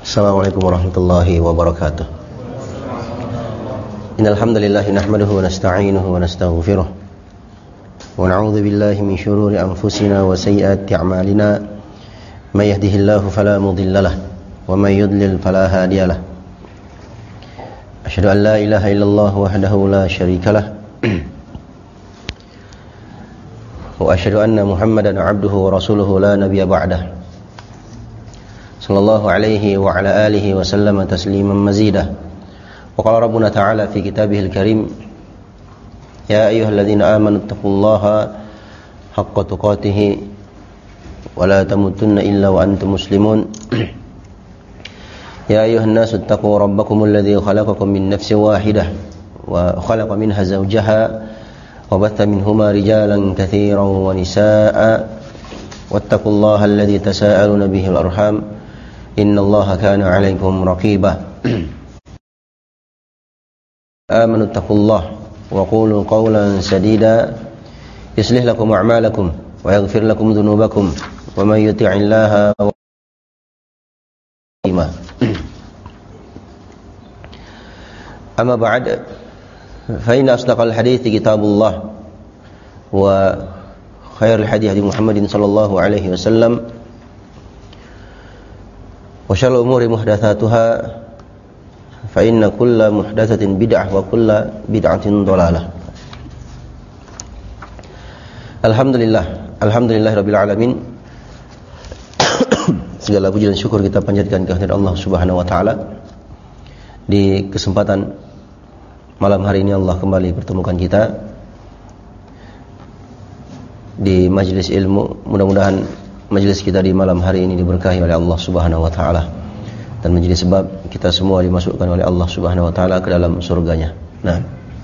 Assalamualaikum warahmatullahi wabarakatuh. Innal hamdalillah nahmaduhu wa nasta'inuhu wa nastaghfiruh wa na'udzu billahi min shururi anfusina wa sayyiati a'malina. May yahdihillahu fala mudilla lahu wa may yudlil fala hadiya lahu. Asyhadu an la ilaha illallah wahdahu la syarika lah wa asyhadu anna Muhammadan 'abduhu wa rasuluhu la nabiyya ba'dah. Sallallahu alaihi wa ala alihi wa sallama tasliman mazida. Wa qala rabbuna ta'ala fi kitabihil karim, ya ayyuhalladzina amanu taqullaha haqqa tuqatih wa la tamutunna illa wa antum muslimun. Ya ayyuhan nasu taqu rabbakumul ladzi khalaqakum min nafsin wahidah wa khalaqa minha zawjaha wa batha minhuma rijalan katsiran wa nisaa'a wattaqullaha alladzi tasaaluna bihi wal arham innallaha kana 'alaikum raqiba. Amanu taqullaha wa qulu qawlan sadida yuslih lakum a'malakum wa yaghfir lakum dhunubakum wa may yuti'illaha wa amma ba'd fa inna asdaqal hadithi kitabullah wa khairul hadi Muhammadin sallallahu alaihi wasallam wa syarrul umuri muhdatsatuha fa inna kulla muhdatsatin bid'ah wa kulla bid'atin dhalalah. Alhamdulillahirabbil alamin. Segala puji dan syukur kita panjatkan kehadirat Allah Subhanahu wa taala. Di kesempatan malam hari ini Allah kembali pertemukan kita di majelis ilmu. Mudah-mudahan majelis kita di malam hari ini diberkahi oleh Allah Subhanahu wa taala dan menjadi sebab kita semua dimasukkan oleh Allah Subhanahu wa taala ke dalam surganya. Nah,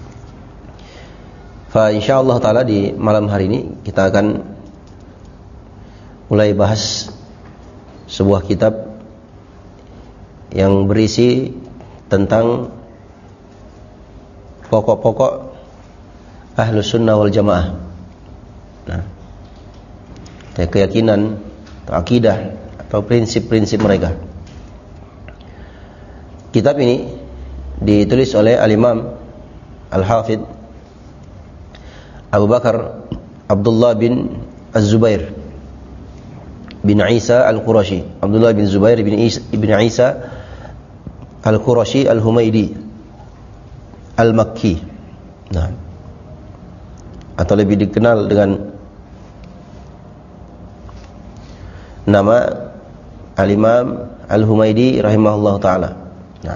fa insyaallah taala di malam hari ini kita akan mulai bahas sebuah kitab yang berisi tentang pokok-pokok Ahlus Sunnah wal Jamaah. Nah, keyakinan atau akidah atau prinsip-prinsip mereka. Kitab ini ditulis oleh Al-Imam Al-Hafidh Abu Bakar Abdullah bin Az-Zubair bin Isa Al-Qurashi. Abdullah bin Zubair bin Isa Al-Qurashi Al-Humaidi Al-Makki. Nah, atau lebih dikenal dengan nama Al-Imam Al-Humaidi rahimahullah ta'ala. Nah,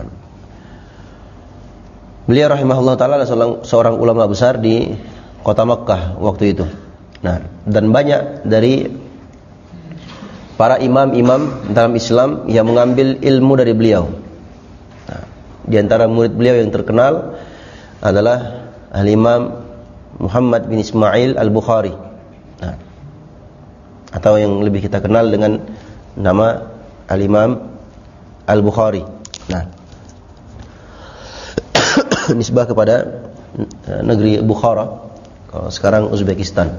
beliau rahimahullah ta'ala adalah seorang ulama besar di kota Makkah waktu itu. Nah, dan banyak dari para imam-imam dalam Islam yang mengambil ilmu dari beliau. Nah, di antara murid beliau yang terkenal adalah Al-Imam Muhammad bin Ismail Al-Bukhari. Nah, atau yang lebih kita kenal dengan nama Al-Imam Al-Bukhari. Nah, nisbah kepada negeri Bukhara, kalau sekarang Uzbekistan.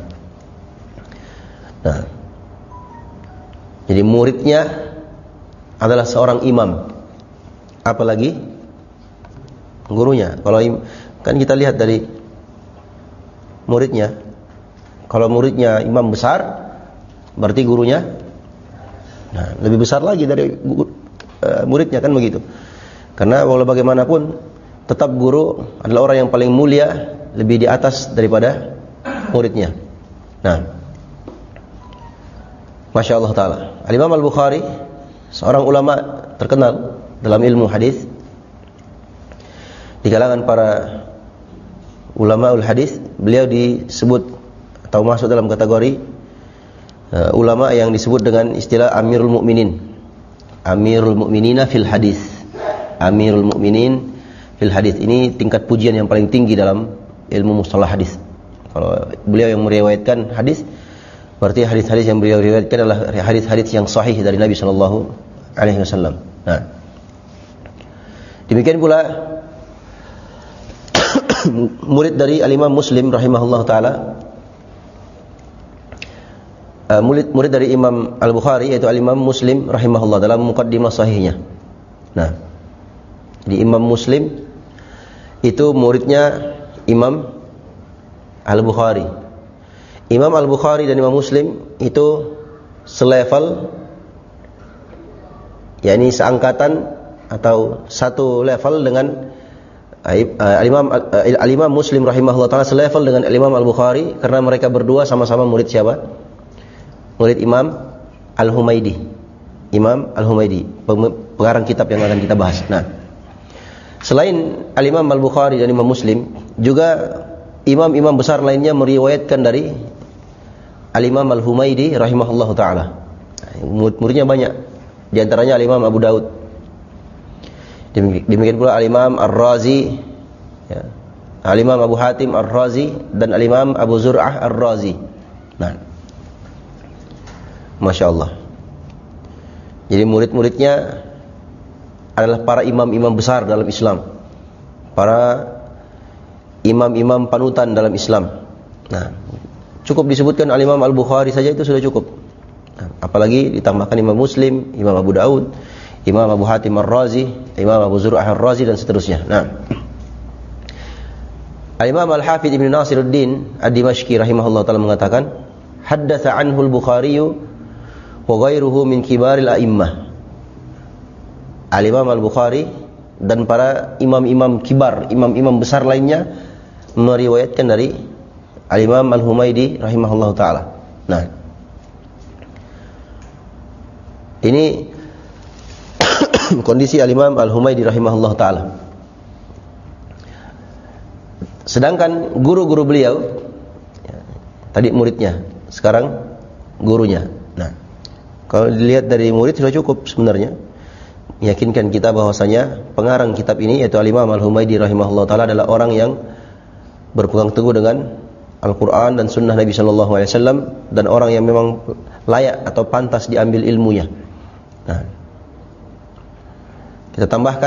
Nah, jadi muridnya adalah seorang imam, apalagi gurunya. Kalau kan kita lihat dari muridnya, kalau muridnya imam besar, berarti gurunya lebih besar lagi dari muridnya, kan begitu. Karena walau bagaimanapun tetap guru adalah orang yang paling mulia, lebih di atas daripada muridnya. Nah, Masya Allah ta'ala, Al-Imam Al-Bukhari seorang ulama terkenal dalam ilmu hadis. Di kalangan para ulama ul-hadis, beliau disebut atau masuk dalam kategori ulama yang disebut dengan istilah Amirul Mukminin. Amirul Mukminina fil hadis. Amirul Mukminin fil hadis. Ini tingkat pujian yang paling tinggi dalam ilmu mustalah hadis. Kalau beliau yang meriwayatkan hadis, berarti hadis-hadis yang beliau riwayatkan adalah hadis-hadis yang sahih dari Nabi sallallahu alaihi wasallam. Nah, demikian pula murid dari Al-Imam Muslim rahimahullah taala, murid dari Imam Al-Bukhari yaitu Al-Imam Muslim rahimahullah dalam muqaddimah sahihnya. Nah, di Imam Muslim itu muridnya Imam Al-Bukhari. Imam Al-Bukhari dan Imam Muslim itu selevel, yakni seangkatan atau satu level dengan Al-Imam Muslim rahimahullah ta'ala, selevel dengan Al-Imam Al-Bukhari, karena mereka berdua sama-sama murid siapa? Murid Imam Al-Humaidi. Imam Al-Humaidi, pengarang kitab yang akan kita bahas. Nah, selain Al-Imam Al-Bukhari dan Imam Muslim, juga imam-imam besar lainnya meriwayatkan dari Al-Imam Al-Humaidi rahimahullah ta'ala. Murid-muridnya banyak. Di antaranya Al-Imam Abu Daud. Demikian pula Al-Imam Ar-Razi, ya. Al-Imam Abu Hatim Ar-Razi dan Al-Imam Abu Zur'ah Ar-Razi. Nah, Masya Allah. Jadi murid-muridnya adalah para imam-imam besar dalam Islam, para imam-imam panutan dalam Islam. Nah, cukup disebutkan Al-Imam Al-Bukhari saja itu sudah cukup. Nah, apalagi ditambahkan Imam Muslim, Imam Abu Daud, Imam Abu Hatim Ar-Razi, Imam Abu Zur'ah Ar-Razi dan seterusnya. Nah, Al-Imam Al-Hafidh Ibn Nasiruddin Ad-Dimashqi rahimahullah ta'ala mengatakan, haddatsa anhu al-Bukhari wa ghairuhu min kibaril a'immah. Al-Imam Al-Bukhari dan para imam-imam kibar, imam-imam besar lainnya meriwayatkan dari Al-Imam Al-Humaidi rahimahullah ta'ala. Nah, ini kondisi Al-Imam Al-Humaidi rahimahullah ta'ala. Sedangkan guru-guru beliau, ya, tadi muridnya, sekarang gurunya. Nah, kalau dilihat dari murid sudah cukup sebenarnya meyakinkan kita bahwasanya pengarang kitab ini, yaitu Al-Imam Al-Humaidi rahimahullah ta'ala, adalah orang yang berpegang teguh dengan Al-Quran dan Sunnah Nabi SAW, dan orang yang memang layak atau pantas diambil ilmunya. Nah, kita tambahkan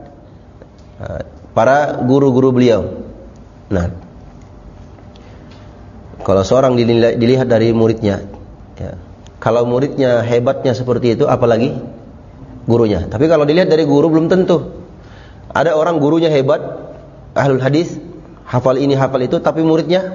para guru-guru beliau. Nah, kalau seorang dilihat dari muridnya, ya, kalau muridnya hebatnya seperti itu, apalagi gurunya. Tapi kalau dilihat dari guru belum tentu. Ada orang gurunya hebat, ahlul hadis, hafal ini hafal itu, tapi muridnya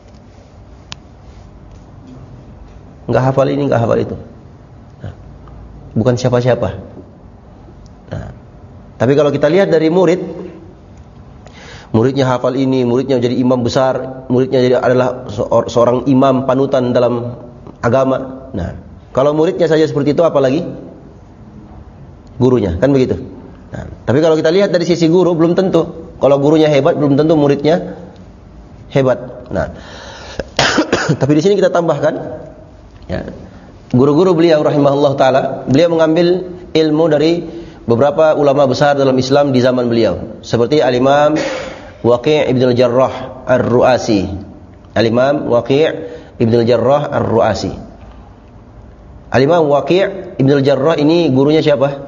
nggak hafal ini nggak hafal itu. Nah, bukan siapa-siapa. Nah, tapi kalau kita lihat dari muridnya hafal ini, muridnya jadi imam besar, muridnya jadi adalah seorang imam panutan dalam agama. Nah, kalau muridnya saja seperti itu, apalagi gurunya, kan begitu. Nah, tapi kalau kita lihat dari sisi guru, belum tentu. Kalau gurunya hebat, belum tentu muridnya hebat. Nah, tapi di sini kita tambahkan, ya, guru-guru beliau rahimahullah ta'ala, beliau mengambil ilmu dari beberapa ulama besar dalam Islam di zaman beliau, seperti Al-Imam Waqi' Ibn Al-Jarrah Ar-Ru'asi. Al-Imam Waqi' Ibn Al-Jarrah Ar-Ru'asi. Al-Imam Waqi' Ibn Al-Jarrah ini gurunya siapa?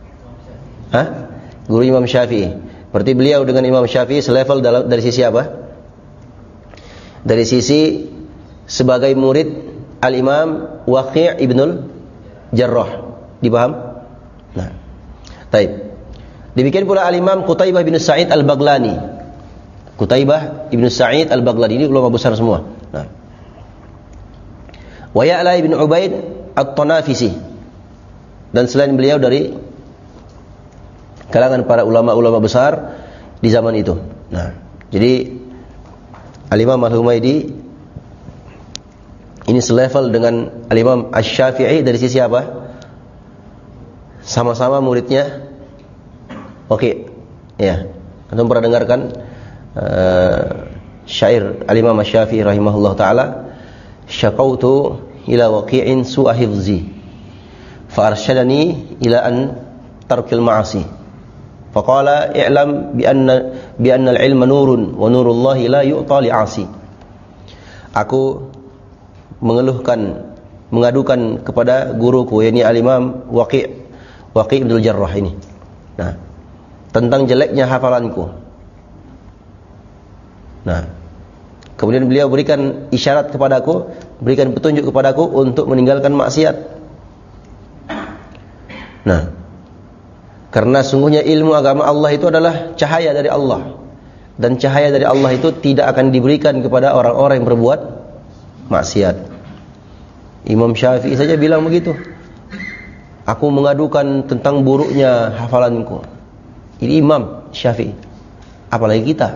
Guru Imam Syafi'i. Berarti beliau dengan Imam Syafi'i selevel dari sisi apa? Dari sisi sebagai murid Al-Imam Waqi' Ibn Al-Jarrah. Dipaham? Nah, baik. Demikian pula Al-Imam Qutaibah bin Sa'id Al-Baghlani. Qutaibah bin Sa'id Al-Baghlani ini ulama besar semua. Nah, wa Ya'la bin Ubaid At-Tanafisi. Dan selain beliau dari kalangan para ulama-ulama besar di zaman itu. Nah, jadi Al-Imam Al-Humaidi ini selevel dengan Al-Imam Asy-Syafi'i dari sisi apa? Sama-sama muridnya. Oke, ya. Antum pernah dengarkan syair Al-Imam Asy-Syafi'i rahimahullah ta'ala, syaqautu ila waqi'in su'a hifzi fa arsyadani ila an tarkil ma'asi faqala i'lam bi anna al-ilma nurun wa nurullahi la yu'ta li'asi. Aku mengadukan kepada guruku, yakni Al-Imam Waqi' Ibn Al-Jarrah ini. Nah, tentang jeleknya hafalanku. Nah, kemudian beliau berikan isyarat kepadaku, berikan petunjuk kepadaku untuk meninggalkan maksiat. Nah, Karena sungguhnya ilmu agama Allah itu adalah cahaya dari Allah. Dan cahaya dari Allah itu tidak akan diberikan kepada orang-orang yang berbuat maksiat. Imam Syafi'i saja bilang begitu. Aku mengadukan tentang buruknya hafalanku. Ini Imam Syafi'i. Apalagi kita.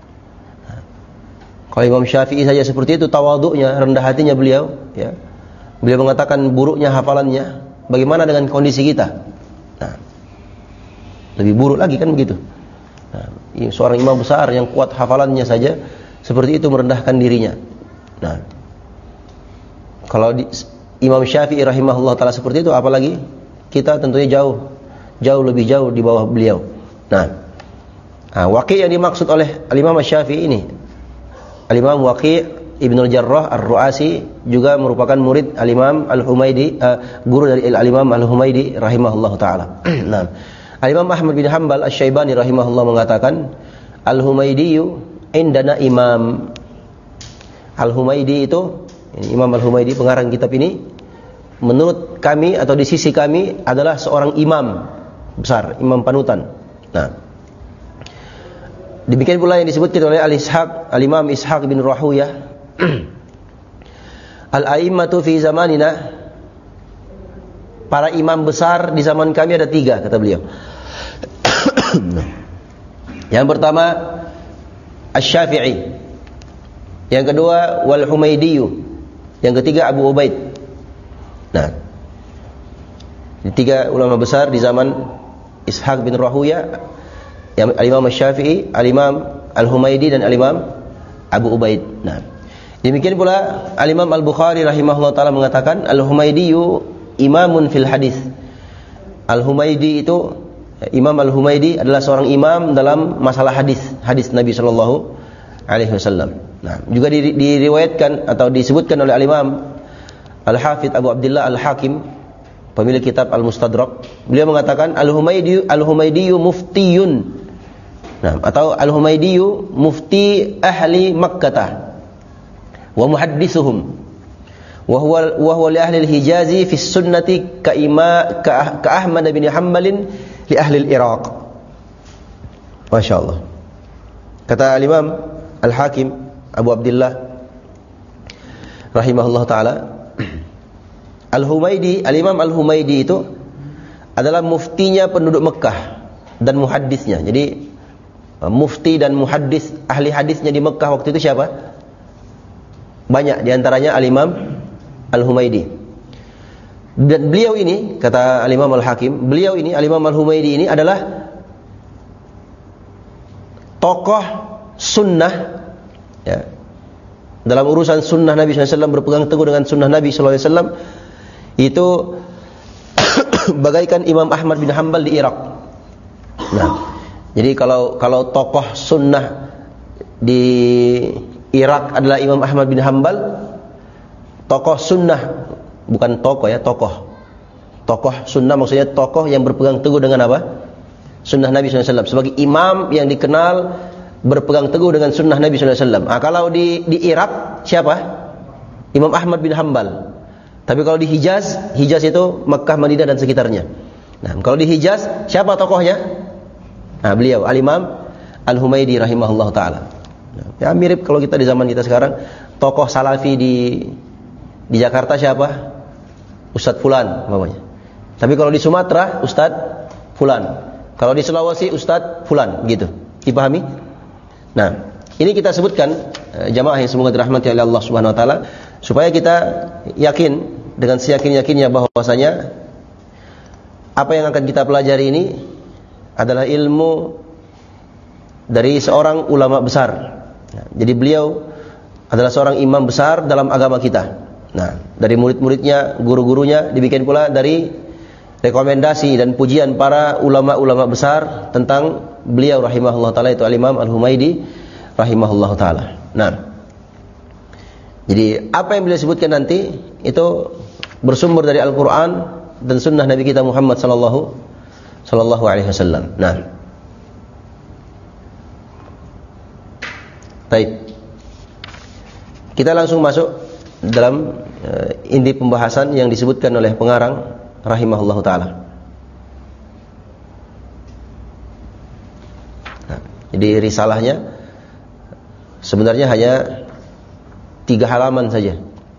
Kalau Imam Syafi'i saja seperti itu, tawaduknya, rendah hatinya beliau, ya. Beliau mengatakan buruknya hafalannya. Bagaimana dengan kondisi kita? Nah, lebih buruk lagi kan begitu. Nah, seorang imam besar yang kuat hafalannya saja seperti itu merendahkan dirinya. Nah, kalau Imam Syafi'i rahimahullah taala seperti itu, apalagi kita tentunya lebih jauh di bawah beliau. Nah, Waqi' yang dimaksud oleh Al-Imam Syafi'i ini, Al-Imam Waqi' Ibnul Jarrah Ar-Ru'asi juga merupakan murid Al-Imam Al-Humaidi, guru dari Al-Imam Al-Humaidi rahimahullah taala. Nah, Al-Imam Ahmad bin Hanbal Asy-Syaibani rahimahullah mengatakan, Al-Humaidi indana imam. Al-Humaidi itu, Imam Al-Humaidi pengarang kitab ini, menurut kami atau di sisi kami adalah seorang imam besar, imam panutan. Nah, demikian pula yang disebutkan oleh Al-Imam Ishaq bin Rahuyah, Al-a'immatu fi zamanina, para imam besar di zaman kami ada 3, kata beliau. Yang pertama Asy-Syafi'i, yang kedua Wal-Humaidi, yang ketiga Abu Ubaid. Nah, ini 3 ulama besar di zaman Ishaq bin Rahuyah, yang Al-Imam Asy-Syafi'i, Al-Imam Al-Humaidi dan Al-Imam Abu Ubaid. Nah, demikian pula Al-Imam Al-Bukhari rahimahullah taala mengatakan, Al-Humaidi imamun fil hadis. Al-Humaidi itu, Imam Al-Humaidi adalah seorang imam dalam masalah hadis Nabi sallallahu alaihi wasallam. Nah, juga diriwayatkan atau disebutkan oleh Al-Imam Al-Hafidz Abu Abdullah Al-Hakim, pemilik kitab Al-Mustadrak. Beliau mengatakan Al-Humaidi muftiyun. Nah, atau Al-Humaidi mufti ahli Makkah wa muhaddithuhum. Wa huwa li ahli al-Hijazi fi sunnati ka Ahmad bin Hanbal li ahli al-Iraq. Masyaallah. Kata Al-Imam Al-Hakim Abu Abdullah rahimahullah taala, Al-Humaidi, Al-Imam Al-Humaidi itu adalah muftinya penduduk Mekah dan muhaddisnya. Jadi mufti dan muhaddis, ahli hadisnya di Mekah waktu itu siapa? Banyak, di antaranya Al-Imam Al-Humaidi. Dan beliau ini, kata Al-Imam Al-Hakim, beliau ini, Al-Imam Al-Humaidi ini adalah tokoh sunnah, ya, dalam urusan sunnah Nabi SAW, berpegang teguh dengan sunnah Nabi SAW, itu bagaikan Imam Ahmad bin Hanbal di Irak. Nah, jadi kalau tokoh sunnah di Irak adalah Imam Ahmad bin Hanbal, tokoh sunnah, bukan tokoh ya, tokoh sunnah maksudnya tokoh yang berpegang teguh dengan apa? Sunnah Nabi SAW, sebagai imam yang dikenal berpegang teguh dengan sunnah Nabi SAW. Nah, kalau di Irak siapa? Imam Ahmad bin Hanbal. Tapi kalau di Hijaz itu Mekah, Madinah dan sekitarnya. Nah, kalau di Hijaz siapa tokohnya? Nah, beliau Al-Imam Al-Humaidi rahimahullah taala. Ya, mirip kalau kita di zaman kita sekarang, tokoh salafi di Jakarta siapa? Ustadz Fulan namanya. Tapi kalau di Sumatera Ustadz Fulan. Kalau di Sulawesi Ustadz Fulan, gitu. Dipahami? Nah, ini kita sebutkan jamaah yang semoga dirahmati oleh Allah Subhanahu wa taala, supaya kita yakin dengan seyakin-yakinnya bahwasanya apa yang akan kita pelajari ini adalah ilmu dari seorang ulama besar. Jadi beliau adalah seorang imam besar dalam agama kita. Nah, dari murid-muridnya, guru-gurunya, demikian pula dari rekomendasi dan pujian para ulama-ulama besar tentang beliau rahimahullah taala, itu Al-Imam Al-Humaidi rahimahullah taala. Nah, jadi apa yang beliau sebutkan nanti itu bersumber dari Al-Qur'an dan sunnah Nabi kita Muhammad sallallahu alaihi wasallam. Nah, baik. Kita langsung masuk dalam inti pembahasan yang disebutkan oleh pengarang rahimahullah taala. Jadi risalahnya sebenarnya hanya 3 halaman saja.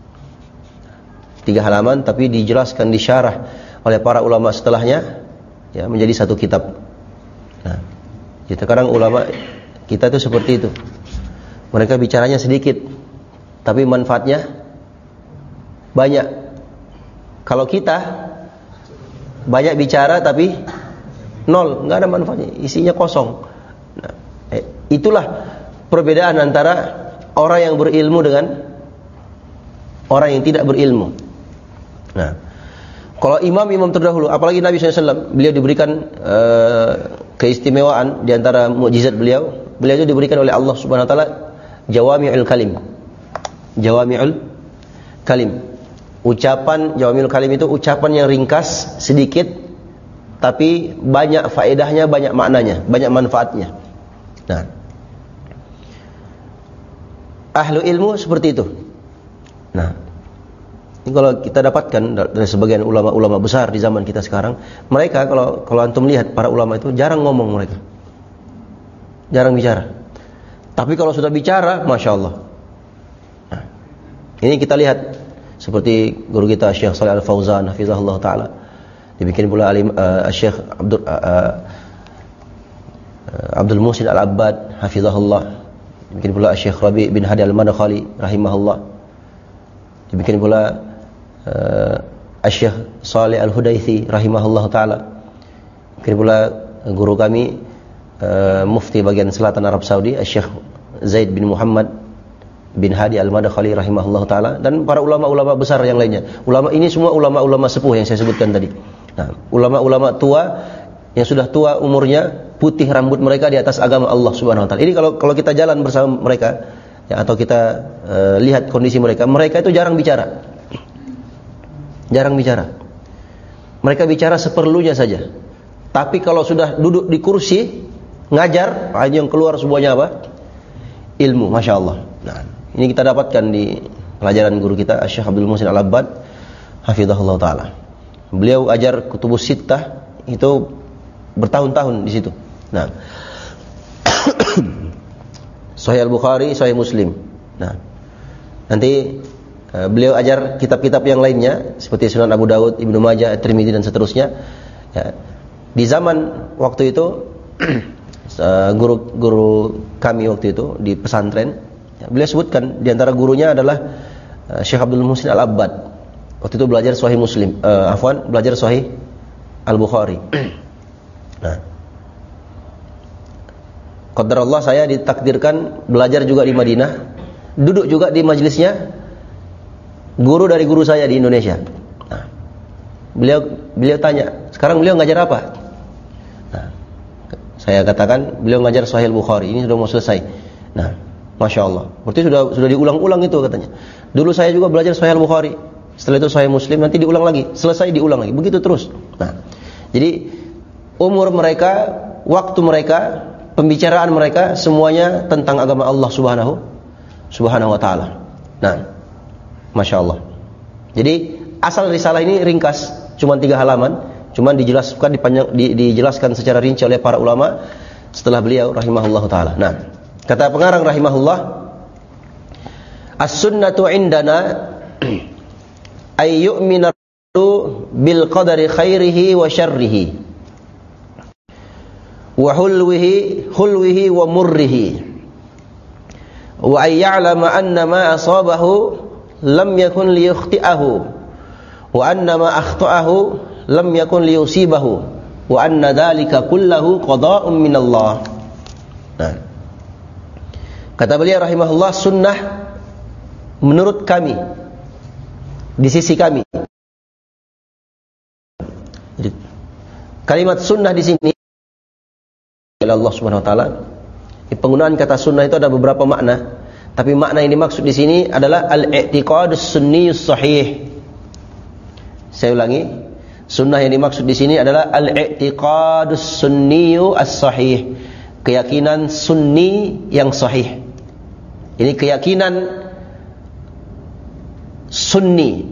3 halaman, tapi dijelaskan, disyarah oleh para ulama setelahnya, ya, menjadi satu kitab. Nah, jadi sekarang ulama kita itu seperti itu. Mereka bicaranya sedikit, tapi manfaatnya banyak. Kalau kita banyak bicara tapi nol, nggak ada manfaatnya, isinya kosong. Nah, itulah perbedaan antara orang yang berilmu dengan orang yang tidak berilmu. Nah, kalau imam terdahulu, apalagi Nabi SAW, beliau diberikan keistimewaan di antara mukjizat beliau itu diberikan oleh Allah Subhanahu Wa Taala jawami'ul kalim. Jawami'ul kalim. Ucapan jawami'ul kalim itu ucapan yang ringkas, sedikit, tapi banyak faedahnya, banyak maknanya, banyak manfaatnya. Nah, ahlu ilmu seperti itu. Nah, ini kalau kita dapatkan dari sebagian ulama-ulama besar di zaman kita sekarang, mereka kalau antum lihat para ulama itu jarang ngomong mereka. Jarang bicara. Tapi kalau sudah bicara, Masya Allah. Nah, ini kita lihat seperti guru kita Syekh Shalih Al-Fauzan hafizahullah taala. Dibikin pula Syekh Abdul Muhsin Al-Abbad hafizahullah. Dibikin pula Syekh Rabi' bin Hadi Al-Madkhali rahimahullah. Dibikin pula Syekh Shalih Al-Hudaythi rahimahullah taala. Dibikin pula guru kami mufti bagian selatan Arab Saudi Syekh Zaid bin Muhammad bin Hadi Al-Madkhali rahimahullah taala, dan para ulama-ulama besar yang lainnya. Ulama ini semua ulama-ulama sepuh yang saya sebutkan tadi. Nah, ulama-ulama tua yang sudah tua umurnya, putih rambut mereka di atas agama Allah Subhanahu wa taala. Ini kalau kita jalan bersama mereka, ya, atau kita lihat kondisi mereka itu jarang bicara. Jarang bicara. Mereka bicara seperlunya saja. Tapi kalau sudah duduk di kursi ngajar, hanya yang keluar semuanya apa? Ilmu, Masya Allah. Nah, ini kita dapatkan di pelajaran guru kita Syekh Abdul Muhsin Al-Abbad hafizahullah taala. Beliau ajar Kutubus Sittah itu bertahun-tahun di situ. Nah, Sahih Al-Bukhari, Sahih Muslim. Nah, nanti beliau ajar kitab-kitab yang lainnya seperti Sunan Abu Dawud, Ibnu Majah, At-Tirmidzi dan seterusnya. Ya, di zaman waktu itu guru kami waktu itu di pesantren, ya, beliau sebutkan di antara gurunya adalah Syekh Abdul Muhsin Al-Abbad. Waktu itu belajar Sahih Muslim, belajar Sahih Al-Bukhari. Nah, qadarullah saya ditakdirkan belajar juga di Madinah, duduk juga di majelisnya guru dari guru saya di Indonesia. Nah, beliau tanya, sekarang beliau ngajar apa? Nah, saya katakan beliau ngajar Sahih Al-Bukhari, ini sudah mau selesai. Nah, Masya Allah, berarti sudah diulang-ulang itu katanya. Dulu saya juga belajar Sahih Al-Bukhari, setelah itu Sahih Muslim, nanti diulang lagi, selesai diulang lagi, begitu terus. Nah, jadi umur mereka, waktu mereka, pembicaraan mereka semuanya tentang agama Allah Subhanahu wa taala. Nah, Masya Allah. Jadi asal risalah ini ringkas, cuma 3 halaman, cuma dijelaskan secara rinci oleh para ulama setelah beliau rahimahullah taala. Nah, kata pengarang rahimahullah, as-sunnatu indana ay yu'mina bil qadari khairihi wa syarrihi wa hulwihi wa murrihi wa ay ya'lama anna ma asabahu lam yakun liyukhti'ahu wa anna ma akhta'ahu lam yakun liyusibahu wa anna dhalika kullahu qada'un min Allah. Nah, kata beliau rahimahullah, sunnah menurut kami, di sisi kami. Jadi, kalimat sunnah di sini oleh Allah Subhanahu wa taala. Penggunaan kata sunnah itu ada beberapa makna, tapi makna yang dimaksud di sini adalah al-i'tiqadus sunniyus sahih. Saya ulangi, sunnah yang dimaksud di sini adalah al-i'tiqadus sunniyus sahih, keyakinan sunni yang sahih. Ini keyakinan sunni,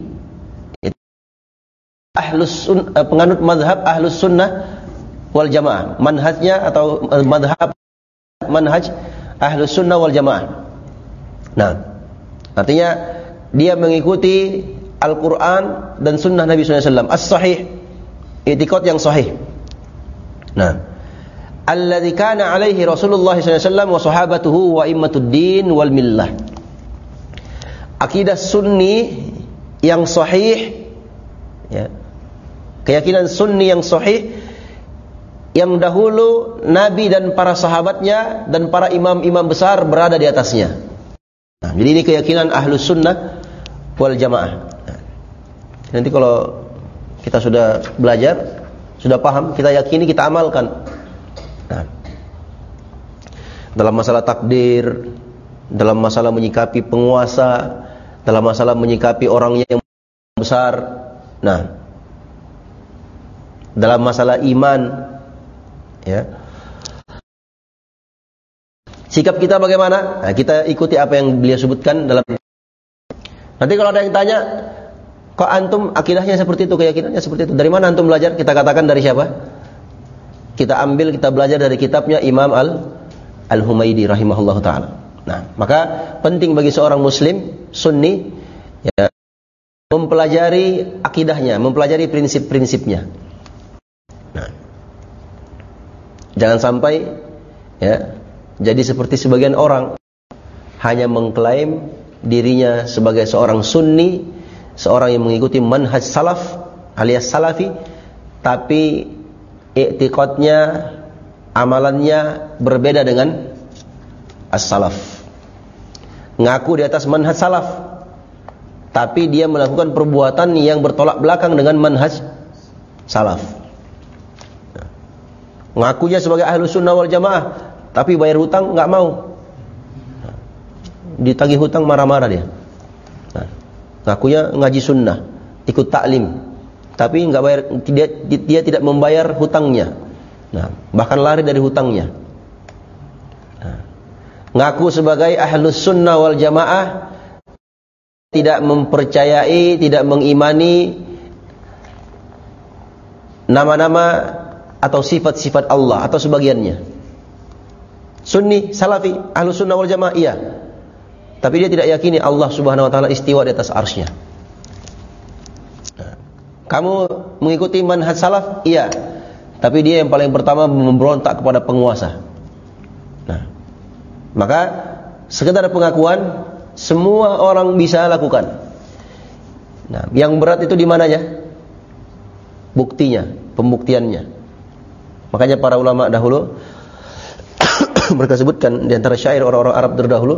penganut mazhab ahlus sunnah wal jamaah. Manhajnya atau mazhab manhaj Ahlus Sunnah wal Jamaah. Nah, artinya dia mengikuti Al-Quran dan Sunnah Nabi SAW as-sahih, i'tiqad yang sahih. Nah, alladzi kana alaihi Rasulullah SAW wa sahabatuhu wa immatud din wal millah. Akidah Sunni yang sahih, ya, keyakinan Sunni yang sahih yang dahulu Nabi dan para sahabatnya dan para imam-imam besar berada di atasnya. Nah, jadi ini keyakinan Ahlus Sunnah wal Jamaah. Nanti kalau kita sudah belajar, sudah paham, kita yakini, kita amalkan. Nah, dalam masalah takdir, dalam masalah menyikapi penguasa, dalam masalah menyikapi orang yang besar, nah, dalam masalah iman, ya, sikap kita bagaimana? Nah, kita ikuti apa yang beliau sebutkan dalam. Nanti kalau ada yang tanya, kok antum akidahnya seperti itu, keyakinannya seperti itu, dari mana antum belajar? Kita katakan dari siapa? Kita ambil, kita belajar dari kitabnya Imam Al-Humaydi rahimahullah ta'ala. Nah, maka penting bagi seorang muslim Sunni, ya, mempelajari akidahnya, mempelajari prinsip-prinsipnya. Nah, jangan sampai, ya, jadi seperti sebagian orang hanya mengklaim dirinya sebagai seorang Sunni, seorang yang mengikuti manhaj salaf alias salafi, tapi i'tiqadnya, amalannya berbeda dengan as-salaf. Ngaku di atas manhaj salaf, tapi dia melakukan perbuatan yang bertolak belakang dengan manhaj salaf. Ngakunya sebagai Ahlus Sunnah wal Jamaah, tapi bayar hutang nggak mau. Ditagih hutang marah-marah dia. Nah, ngakunya ngaji sunnah, ikut taklim, tapi nggak bayar, dia tidak membayar hutangnya. Nah, bahkan lari dari hutangnya. Nah, ngaku sebagai Ahlus Sunnah wal Jamaah, tidak mempercayai, tidak mengimani nama-nama atau sifat-sifat Allah atau sebagiannya. Sunni, Salafi, Ahlus Sunnah wal Jamaah, iya. Tapi dia tidak yakini Allah Subhanahu wa taala istiwa di atas arsy-Nya. Kamu mengikuti manhaj salaf? Iya. Tapi dia yang paling pertama memberontak kepada penguasa. Nah, maka sekedar pengakuan semua orang bisa lakukan. Nah, yang berat itu di mananya? Buktinya, pembuktiannya. Makanya para ulama dahulu mereka sebutkan di antara syair orang-orang Arab terdahulu,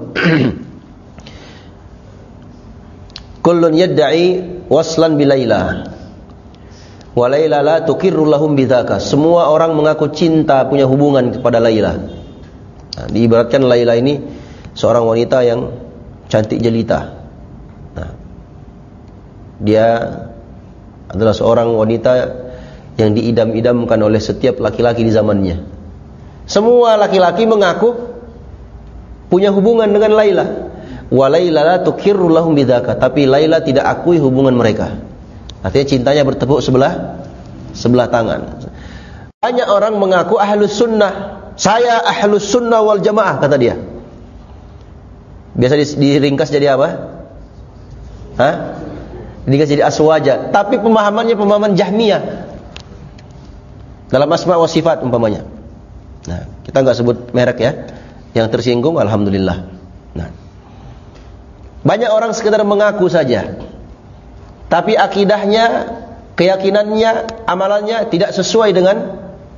kullun yadda'i waslan bilaila wa laila la tuqirru lahum bidzaka. Semua orang mengaku cinta, punya hubungan kepada Laila. Nah, diibaratkan Laila ini seorang wanita yang cantik jelita. Nah, dia adalah seorang wanita yang diidam-idamkan oleh setiap laki-laki di zamannya. Semua laki-laki mengaku punya hubungan dengan Laila. Wa Laila la tuqirru lahum bidzaka, tapi Laila tidak akui hubungan mereka. Artinya cintanya bertepuk sebelah tangan. Banyak orang mengaku Ahlus Sunnah. Saya Ahlus Sunnah wal Jamaah, kata dia. Biasa diringkas jadi apa? Hah? Diringkas jadi aswaja. Tapi pemahamannya pemahaman Jahmiyah dalam asma wa sifat umpamanya. Nah, kita enggak sebut merek ya. Yang tersinggung alhamdulillah. Nah, banyak orang sekedar mengaku saja, tapi akidahnya, keyakinannya, amalannya tidak sesuai dengan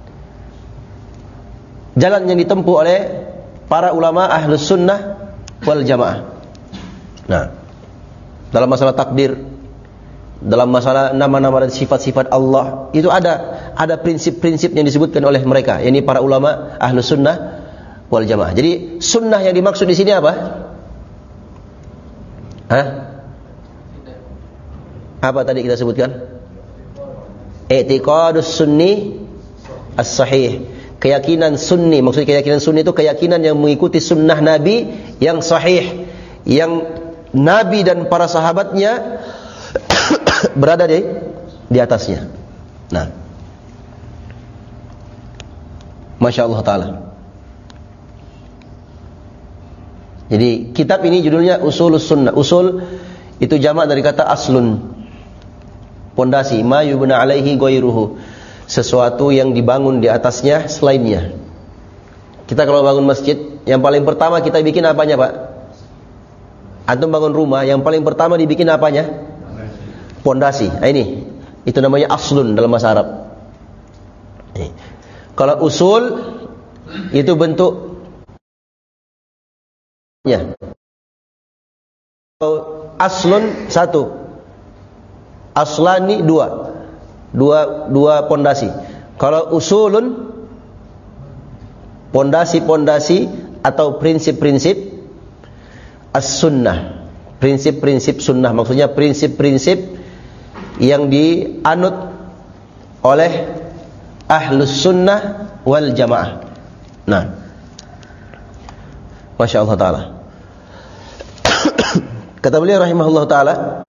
jalan yang ditempuh oleh para ulama Ahlus Sunnah wal Jamaah. Nah, dalam masalah takdir, dalam masalah nama-nama dan sifat-sifat Allah, itu ada prinsip-prinsip yang disebutkan oleh mereka, yakni para ulama Ahlus Sunnah wal Jamaah. Jadi sunnah yang dimaksud di sini apa? Apa tadi kita sebutkan? I'tiqadus sunni as-sahih. Keyakinan sunni, maksud keyakinan sunni itu keyakinan yang mengikuti sunnah Nabi yang sahih, yang Nabi dan para sahabatnya berada di atasnya. Nah, Masya Allah Ta'ala. Jadi kitab ini judulnya Usulus Sunnah. Usul itu jamak dari kata aslun, pondasi. Ma yubna alaihi ghairuhu, sesuatu yang dibangun di atasnya selainnya. Kita kalau bangun masjid, yang paling pertama kita bikin apanya, Pak? Antum bangun rumah, yang paling pertama dibikin apanya? Pondasi. Nah, ini itu namanya aslun dalam bahasa Arab. Kalau usul itu bentuknya. Aslun satu, aslani dua pondasi. Kalau usulun, pondasi-pondasi atau prinsip-prinsip as-sunnah, prinsip-prinsip sunnah, maksudnya prinsip-prinsip yang dianut oleh ahlus sunnah wal jamaah. Nah, Masya Allah Ta'ala. Kata beliau rahimahullah Ta'ala,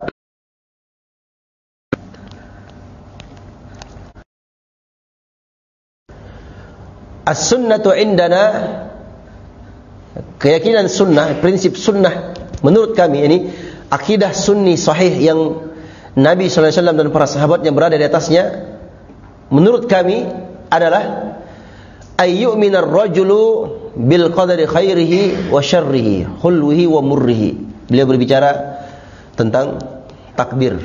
as-sunnatu indana, keyakinan sunnah, prinsip sunnah menurut kami ini akidah sunni sahih yang Nabi sallallahu alaihi wasallam dan para sahabatnya berada di atasnya, menurut kami adalah ayyu'minar rajulu bil qadari khairihi wa syarrihi, khulwihi wa murrihi. Beliau berbicara tentang takdir.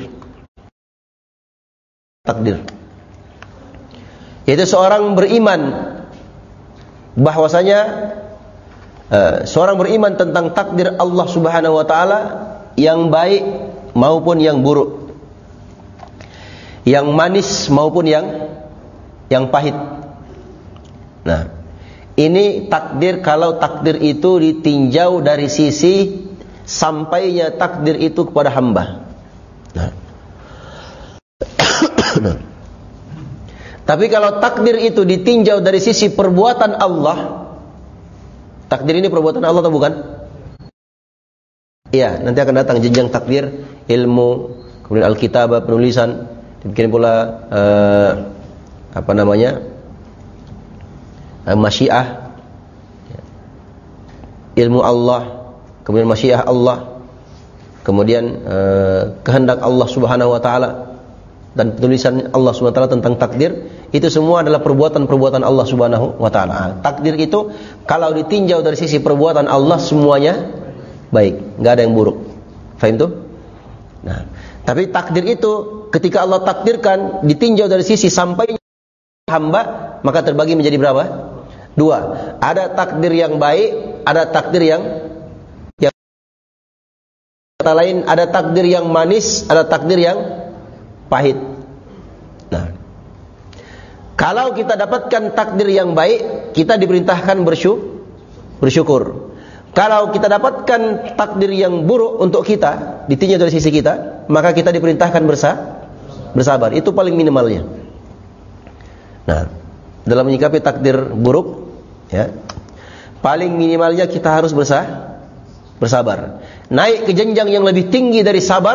Yaitu seorang beriman bahwasanya seorang beriman tentang takdir Allah Subhanahu wa taala yang baik maupun yang buruk, yang manis maupun yang pahit. Nah, ini takdir kalau takdir itu ditinjau dari sisi sampainya takdir itu kepada hamba. Nah. Tapi kalau takdir itu ditinjau dari sisi perbuatan Allah, takdir ini perbuatan Allah atau bukan? Iya, nanti akan datang jenjang takdir, ilmu, kemudian alkitabah, penulisan, demikian pula masyiah, ilmu Allah, kemudian masyiah Allah, kemudian kehendak Allah Subhanahu wa taala, dan penulisan Allah Subhanahu wa taala tentang takdir. Itu semua adalah perbuatan-perbuatan Allah Subhanahu wa taala. Takdir itu kalau ditinjau dari sisi perbuatan Allah semuanya baik, enggak ada yang buruk. Faham tuh? Nah, tapi takdir itu ketika Allah takdirkan ditinjau dari sisi sampainya hamba, maka terbagi menjadi berapa? Dua. Ada takdir yang baik, ada takdir yang kata lain, ada takdir yang manis, ada takdir yang pahit. Nah, kalau kita dapatkan takdir yang baik, kita diperintahkan bersyukur. Kalau kita dapatkan takdir yang buruk untuk kita, ditinjau dari sisi kita, maka kita diperintahkan bersabar. Itu paling minimalnya. Nah, dalam menyikapi takdir buruk, ya, paling minimalnya kita harus bersabar. Naik ke jenjang yang lebih tinggi dari sabar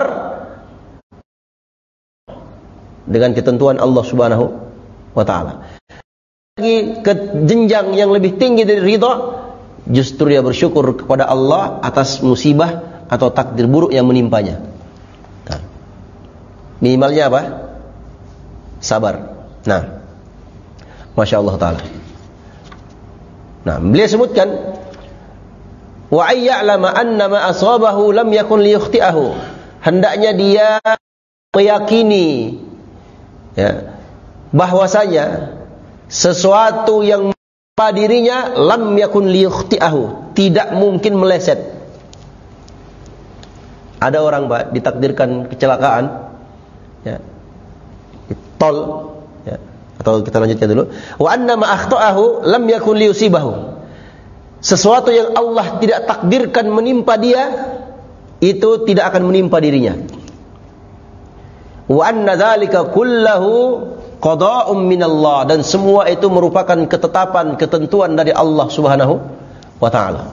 dengan ketentuan Allah Subhanahu wa taala. Lagi ke jenjang yang lebih tinggi dari ridha, justru dia bersyukur kepada Allah atas musibah atau takdir buruk yang menimpanya. Nah, minimalnya apa? Sabar. Nah, Masya Allah Ta'ala. Nah, beliau sebutkan wa ayya'lama anna ma asabahu lam yakun liyukhti'ahu. Hendaknya dia meyakini, ya, bahwasanya sesuatu yang menimpa dirinya lam yakun liyukhti'ahu, tidak mungkin meleset. Ada orang, Pak, ditakdirkan kecelakaan, ya, di tol, ya, atau kita lanjutkan dulu. Wa anna ma akhta'ahu lam yakun liyusibahu. Sesuatu yang Allah tidak takdirkan menimpa dia, itu tidak akan menimpa dirinya. Wa anna dzalika kullahu qada'un minallah, dan semua itu merupakan ketetapan, ketentuan dari Allah Subhanahu wa taala.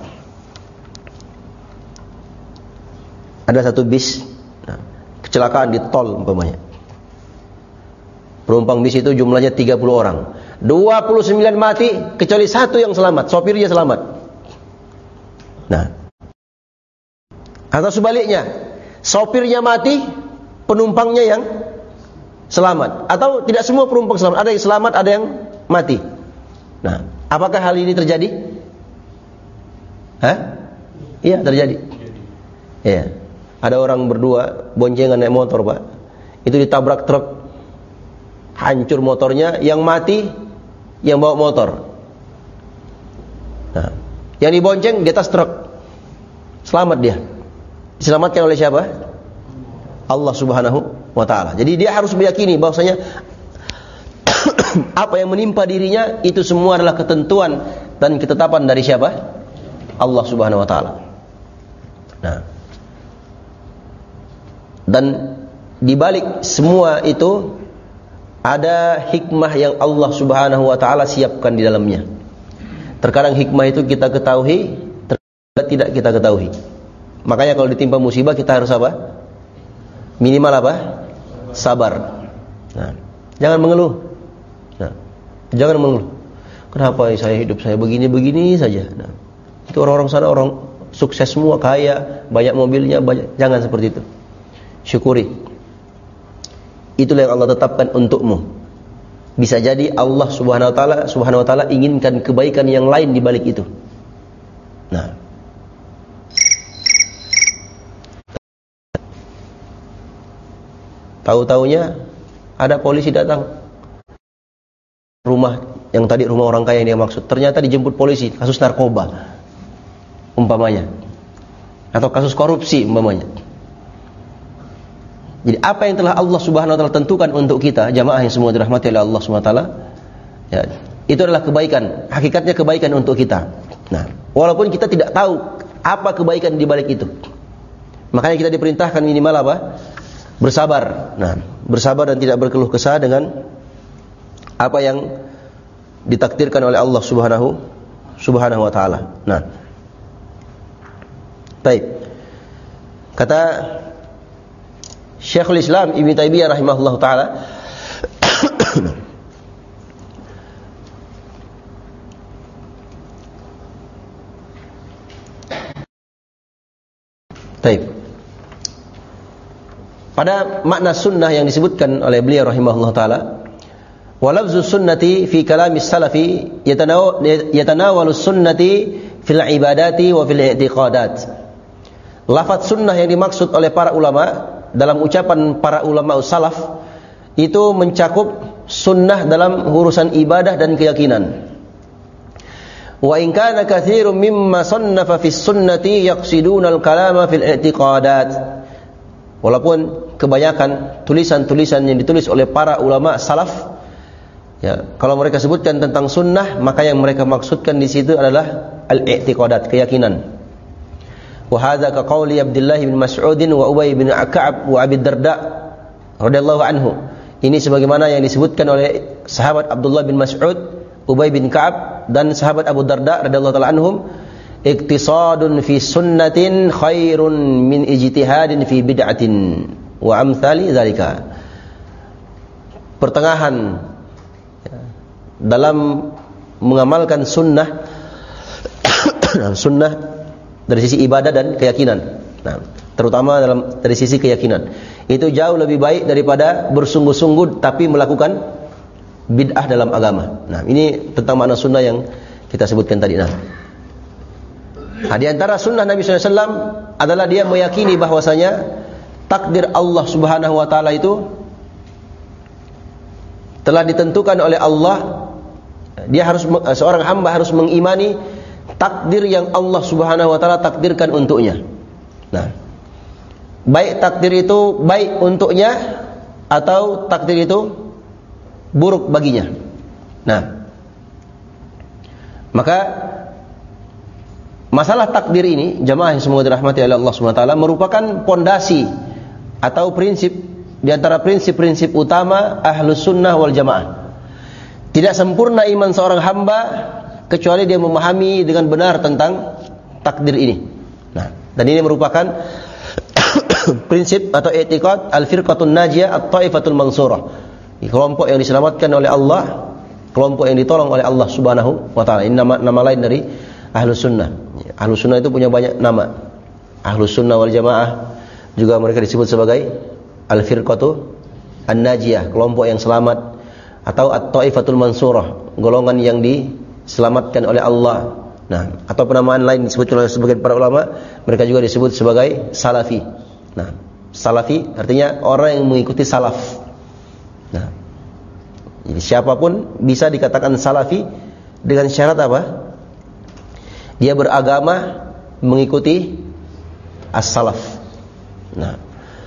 Ada satu bis, nah, kecelakaan di tol umpamanya. Penumpang bis itu jumlahnya 30 orang. 29 mati kecuali satu yang selamat, sopirnya selamat. Nah, Atau sebaliknya, sopirnya mati, penumpangnya yang selamat. Atau tidak semua penumpang selamat, ada yang selamat, ada yang mati. Nah, apakah hal ini terjadi? Iya, terjadi. Iya. Ada orang berdua boncengan naik motor, Pak. Itu ditabrak truk. Hancur motornya, yang mati yang bawa motor. Nah, yang dibonceng di atas truk. Selamat dia. Diselamatkan oleh siapa? Allah Subhanahu wa taala. Jadi dia harus meyakini bahwasanya apa yang menimpa dirinya itu semua adalah ketentuan dan ketetapan dari siapa? Allah Subhanahu wa taala. Nah, dan di balik semua itu ada hikmah yang Allah Subhanahu wa taala siapkan di dalamnya. Terkadang hikmah itu kita ketahui, terkadang tidak kita ketahui. Makanya kalau ditimpa musibah kita harus apa? Minimal apa? Sabar. Nah, jangan mengeluh. Nah, jangan mengeluh. Kenapa saya hidup saya begini-begini saja? Nah, itu orang-orang sana orang sukses semua, kaya, banyak mobilnya, banyak. Jangan seperti itu. Syukuri. Itulah yang Allah tetapkan untukmu. Bisa jadi Allah Subhanahu wa taala inginkan kebaikan yang lain di balik itu. Nah, tahu-taunya ada polisi datang rumah yang tadi rumah orang kaya yang dia maksud. Ternyata dijemput polisi, kasus narkoba umpamanya, atau kasus korupsi umpamanya. Jadi apa yang telah Allah Subhanahu wa taala tentukan untuk kita, jamaah yang semua dirahmati oleh Allah Subhanahu wa taala, ya, itu adalah kebaikan, hakikatnya kebaikan untuk kita. Nah, walaupun kita tidak tahu apa kebaikan di balik itu. Makanya kita diperintahkan minimal apa? Bersabar. Nah, bersabar dan tidak berkeluh kesah dengan apa yang ditakdirkan oleh Allah Subhanahu wa taala. Nah, baik. Kata Syekhul Islam Ibnu Taimiyah rahimahullah taala, baik. Pada makna sunnah yang disebutkan oleh beliau rahimahullah taala, wa lafzu sunnati fi kalamis salafi yatanawalu sunnati fil ibadati wa fil i'tiqadat. Lafaz sunnah yang dimaksud oleh para ulama dalam ucapan para ulama salaf itu mencakup sunnah dalam urusan ibadah dan keyakinan. Wa in kana katsirun mimma sannafa fis sunnati yaqsiduna al-kalama fil i'tiqadat. Walaupun kebanyakan tulisan-tulisan yang ditulis oleh para ulama salaf, ya, kalau mereka sebutkan tentang sunnah, maka yang mereka maksudkan di situ adalah al-i'tiqadat, keyakinan. Wa hadza ka qauli Abdullah bin Mas'ud wa Ubay bin Ka'ab wa Abi Darda radhiyallahu anhu. Ini sebagaimana yang disebutkan oleh sahabat Abdullah bin Mas'ud, Ubay bin Ka'ab dan sahabat Abu Darda radhiyallahu taala anhum, iktisadun fi sunnatin khairun min ijtihadin fi bid'atin wa amsali zalika. Pertengahan dalam mengamalkan sunnah sunnah dari sisi ibadah dan keyakinan. Nah, terutama dari sisi keyakinan. Itu jauh lebih baik daripada bersungguh-sungguh tapi melakukan bid'ah dalam agama. Nah, ini tentang makna sunnah yang kita sebutkan tadi. Nah, di antara sunnah Nabi SAW adalah dia meyakini bahwasanya takdir Allah Subhanahu wa taala itu telah ditentukan oleh Allah. Dia harus, seorang hamba harus mengimani takdir yang Allah Subhanahu wa taala takdirkan untuknya. Nah, baik takdir itu baik untuknya atau takdir itu buruk baginya. Nah, maka masalah takdir ini, jamaah yang semoga dirahmati oleh Allah Subhanahu wa taala, merupakan pondasi atau prinsip di antara prinsip-prinsip utama Ahlus Sunnah wal Jamaah. Tidak sempurna iman seorang hamba kecuali dia memahami dengan benar tentang takdir ini. Nah, dan ini merupakan prinsip atau i'tiqad al-firqatun najiyah at-taifatul mansurah. Kelompok yang diselamatkan oleh Allah, kelompok yang ditolong oleh Allah Subhanahu wa taala. Ini nama lain dari Ahlus Sunnah. Ahlus Sunnah itu punya banyak nama. Ahlus Sunnah wal Jamaah juga mereka disebut sebagai Al-Firqatu An-Najiyah, kelompok yang selamat, atau At-Taifatul Mansurah, golongan yang diselamatkan oleh Allah. Nah, atau penamaan lain disebut oleh sebagian para ulama, mereka juga disebut sebagai Salafi. Nah, Salafi artinya orang yang mengikuti salaf. Nah, jadi siapapun bisa dikatakan Salafi dengan syarat apa? Dia beragama mengikuti as-salaf. Nah,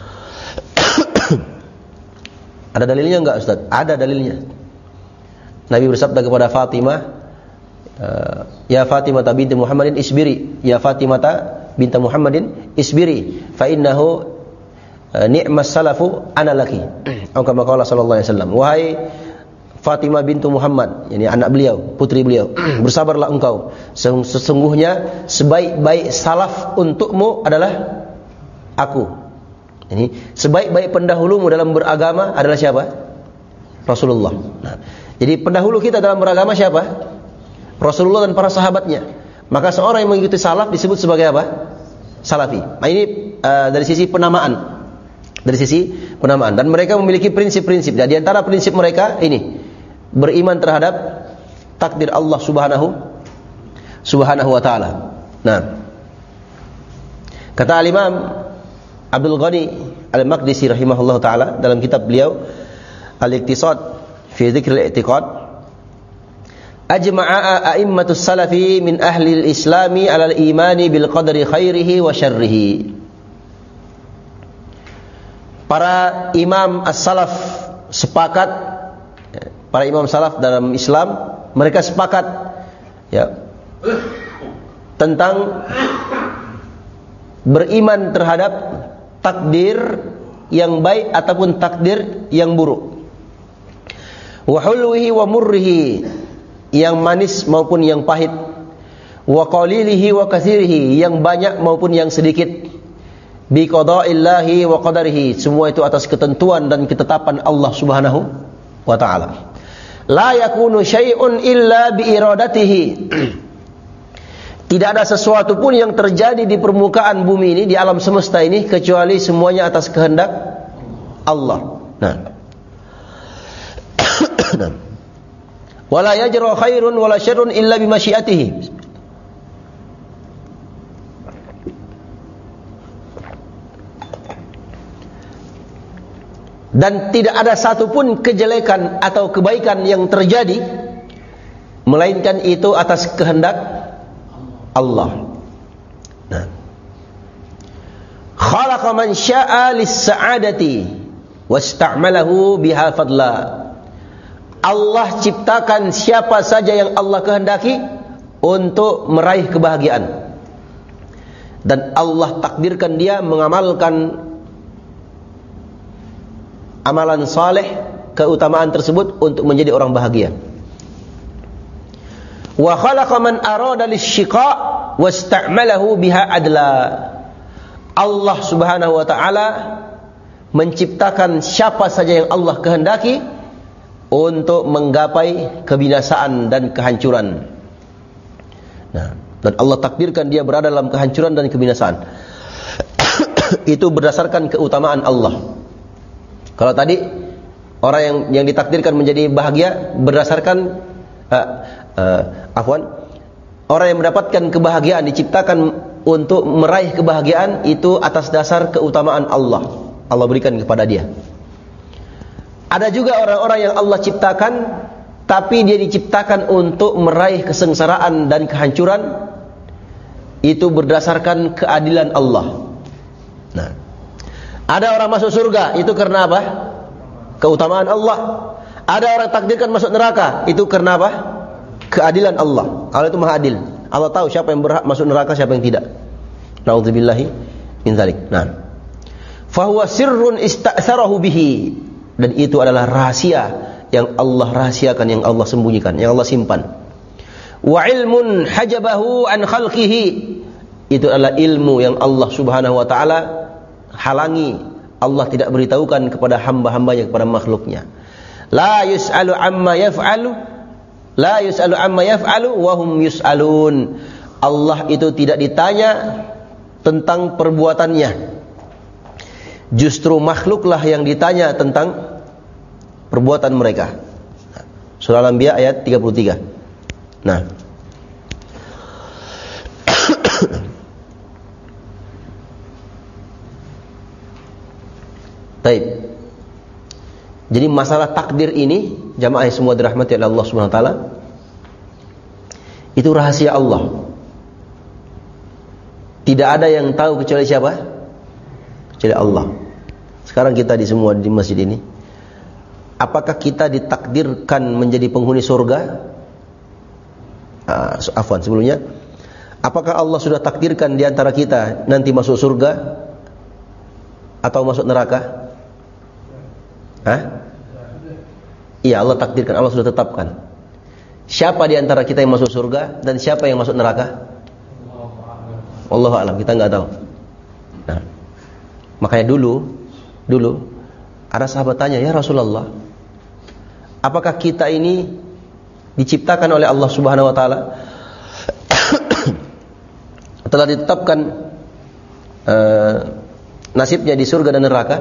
ada dalilnya enggak, Ustaz? Ada dalilnya. Nabi bersabda kepada Fatimah, ya Fatimah binti Muhammadin isbiri, ya Fatimah binti Muhammadin isbiri, fa innahu ni'mas salafu ana laki. Atau kama qala sallallahu alaihi wasallam, wahai Fatimah bintu Muhammad, yani anak beliau, putri beliau, bersabarlah engkau, sesungguhnya sebaik-baik salaf untukmu adalah aku. Ini sebaik-baik pendahulumu dalam beragama adalah siapa? Rasulullah. Nah, jadi pendahulu kita dalam beragama siapa? Rasulullah dan para sahabatnya. Maka seorang yang mengikuti salaf disebut sebagai apa? Salafi. Nah, ini dari sisi penamaan. Dari sisi penamaan, dan mereka memiliki prinsip-prinsip. Di antara prinsip mereka ini beriman terhadap takdir Allah Subhanahu wa taala. Nah, kata Al-Imam Abdul Ghani Al-Maqdisi rahimahullah taala dalam kitab beliau Al-Iqtisad fi Dzikr al-I'tiqad, ajma'a a'immatus salafi min ahli al-islami 'ala al-imani bil qadri khairihi wa syarrihi. Para imam as-salaf sepakat, para imam salaf dalam Islam, mereka sepakat ya tentang beriman terhadap takdir yang baik ataupun takdir yang buruk. Wa hulwihi wa murrihi, yang manis maupun yang pahit. Wa qalilihi wa katsirihi, yang banyak maupun yang sedikit. Bi qada'illahi wa qadarihi, semua itu atas ketentuan dan ketetapan Allah Subhanahu wa taala. La yakunu syai'un illa bi iradatihi. Tidak ada sesuatu pun yang terjadi di permukaan bumi ini, di alam semesta ini, kecuali semuanya atas kehendak Allah. Nah. Wala yajra khairun wala syarrun illa bi masyiatihi. Dan tidak ada satupun kejelekan atau kebaikan yang terjadi melainkan itu atas kehendak Allah. Nah, khalaqa man syaa lis-sa'adati wasta'malahu biha fadla. Allah ciptakan siapa saja yang Allah kehendaki untuk meraih kebahagiaan, dan Allah takdirkan dia mengamalkan amalan saleh, keutamaan tersebut untuk menjadi orang bahagia. Wa khalaqa man arada lisyiqa wasta'malahu biha adla. Allah Subhanahu wa taala menciptakan siapa saja yang Allah kehendaki untuk menggapai kebinasaan dan kehancuran. Nah, dan Allah takdirkan dia berada dalam kehancuran dan kebinasaan. Itu berdasarkan keutamaan Allah. Kalau tadi orang yang ditakdirkan menjadi bahagia berdasarkan orang yang mendapatkan kebahagiaan diciptakan untuk meraih kebahagiaan itu atas dasar keutamaan Allah. Allah berikan kepada dia. Ada juga orang-orang yang Allah ciptakan tapi dia diciptakan untuk meraih kesengsaraan dan kehancuran, itu berdasarkan keadilan Allah. Nah, ada orang masuk surga, itu karena apa? Keutamaan Allah. Ada orang takdirkan masuk neraka, itu karena apa? Keadilan Allah. Allah itu Maha Adil. Allah tahu siapa yang berhak masuk neraka, siapa yang tidak. Na'udzubillahi min dzalik. Nah, fahuwa sirrun ista'tharahu bihi, dan itu adalah rahasia yang Allah rahasiakan, yang Allah sembunyikan, yang Allah simpan. Wa ilmun hajabahu an khalqihi, itu adalah ilmu yang Allah Subhanahu wa taala halangi, Allah tidak beritahukan kepada hamba-hambanya, kepada makhluknya. La yus'alu amma yaf'alu, la yus'alu amma yaf'alu wa hum yus'alun. Allah itu tidak ditanya tentang perbuatannya. Justru makhluklah yang ditanya tentang perbuatan mereka. Surah Al-Anbiya ayat 33. Nah, baik. Jadi masalah takdir ini, jamaah semua dirahmati oleh Allah Subhanahu wa taala, itu rahasia Allah. Tidak ada yang tahu kecuali siapa? Kecuali Allah. Sekarang kita semua di masjid ini, apakah kita ditakdirkan menjadi penghuni surga? Afwan, sebelumnya, apakah Allah sudah takdirkan di antara kita nanti masuk surga atau masuk neraka? Iya, Allah takdirkan, Allah sudah tetapkan. Siapa di antara kita yang masuk surga dan siapa yang masuk neraka? Wallahu a'lam, kita enggak tahu. Nah, makanya dulu ada sahabat tanya, "Ya Rasulullah, apakah kita ini diciptakan oleh Allah Subhanahu wa taala telah ditetapkan nasibnya di surga dan neraka?"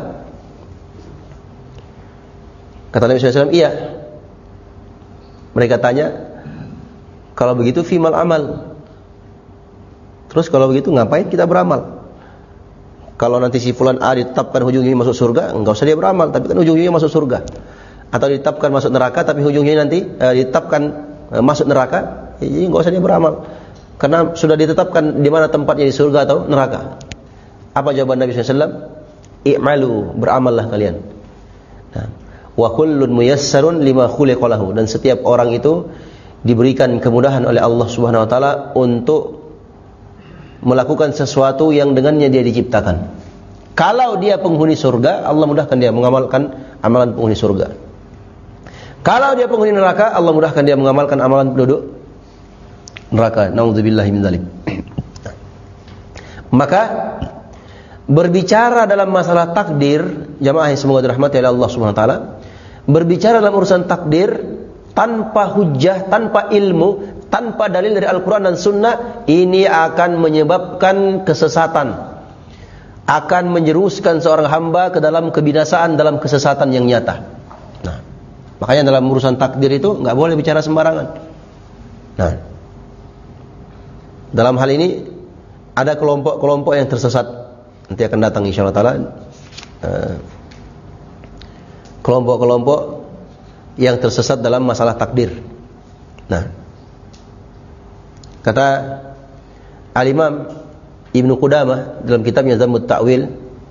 Kata Nabi SAW, iya. Mereka tanya, kalau begitu fimal amal. Terus kalau begitu ngapain kita beramal? Kalau nanti si fulan A ditetapkan ujung-ujungnya masuk surga, enggak usah dia beramal, tapi kan ujung-ujungnya masuk surga. Atau ditetapkan masuk neraka, tapi ujungnya nanti ditetapkan masuk neraka, jadi enggak usah dia beramal. Karena sudah ditetapkan di mana tempatnya, di surga atau neraka. Apa jawaban Nabi SAW? I'malu, beramallah kalian. Nah, wa kullun muyassarun lima khuliqa lahu, dan setiap orang itu diberikan kemudahan oleh Allah Subhanahu wa taala untuk melakukan sesuatu yang dengannya dia diciptakan. Kalau dia penghuni surga, Allah mudahkan dia mengamalkan amalan penghuni surga. Kalau dia penghuni neraka, Allah mudahkan dia mengamalkan amalan penduduk neraka. Nauzubillahi min dzalik. Maka berbicara dalam masalah takdir, jamaah yang semoga dirahmati oleh Allah Subhanahu wa taala, berbicara dalam urusan takdir tanpa hujjah, tanpa ilmu, tanpa dalil dari Al-Quran dan Sunnah, ini akan menyebabkan kesesatan, akan menjeruskan seorang hamba ke dalam kebinasaan, dalam kesesatan yang nyata. Nah, makanya dalam urusan takdir itu nggak boleh bicara sembarangan. Nah, dalam hal ini ada kelompok-kelompok yang tersesat. Nanti akan datang insyaallah taala kelompok-kelompok yang tersesat dalam masalah takdir. Nah, kata Al-Imam Ibnu Qudamah dalam kitabnya Zammut Ta'wil,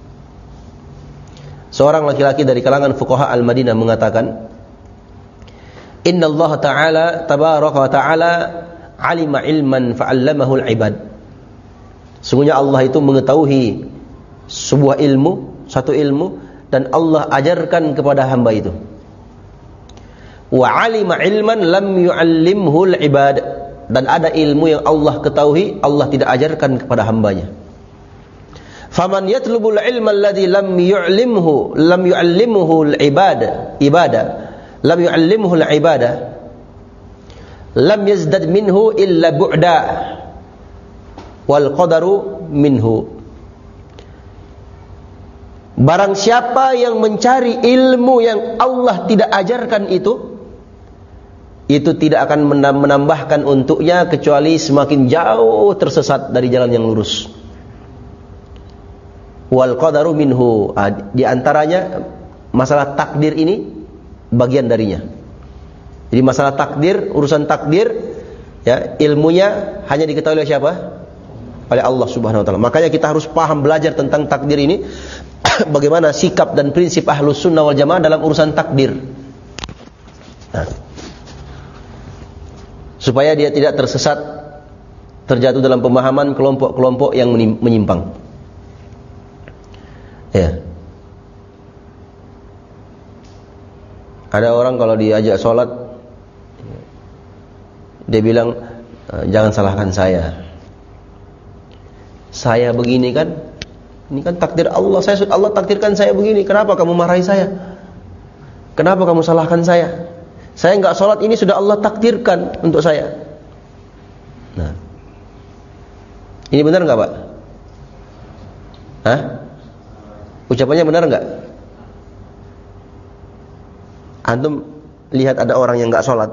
seorang laki-laki dari kalangan fuqaha Al-Madinah mengatakan, "Inna Allah Ta'ala tabaraka wa ta'ala alima ilman fa'allamahu al-ibad." Sungguhnya Allah itu mengetahui sebuah ilmu, satu ilmu, dan Allah ajarkan kepada hamba itu. Wa alima ilman lam yu'allimhu al-ibad, dan ada ilmu yang Allah ketahui, Allah tidak ajarkan kepada hambanya. Faman yatlubul ilma alladhi lam yu'allimhu al-ibada, lam yu'allimhu al-ibada, lam yazdad minhu illa bu'da wal qadaru minhu. Barang siapa yang mencari ilmu yang Allah tidak ajarkan itu tidak akan menambahkan untuknya kecuali semakin jauh tersesat dari jalan yang lurus. Wal qadaru minhu, di antaranya masalah takdir ini bagian darinya. Jadi masalah takdir, urusan takdir, ya, ilmunya hanya diketahui oleh siapa? Oleh Allah Subhanahu wa taala. Makanya kita harus paham, belajar tentang takdir ini. Bagaimana sikap dan prinsip Ahlus Sunnah wal Jamaah dalam urusan takdir. Nah, supaya dia tidak tersesat, terjatuh dalam pemahaman kelompok-kelompok yang menyimpang. Ya. Ada orang kalau diajak sholat, dia bilang, "Jangan salahkan saya. Saya begini kan, ini kan takdir Allah. Allah takdirkan saya begini. Kenapa kamu marahi saya? Kenapa kamu salahkan saya? Saya enggak sholat, ini sudah Allah takdirkan untuk saya." Nah, ini benar enggak, Pak? Hah? Ucapannya benar enggak? Antum lihat ada orang yang enggak sholat,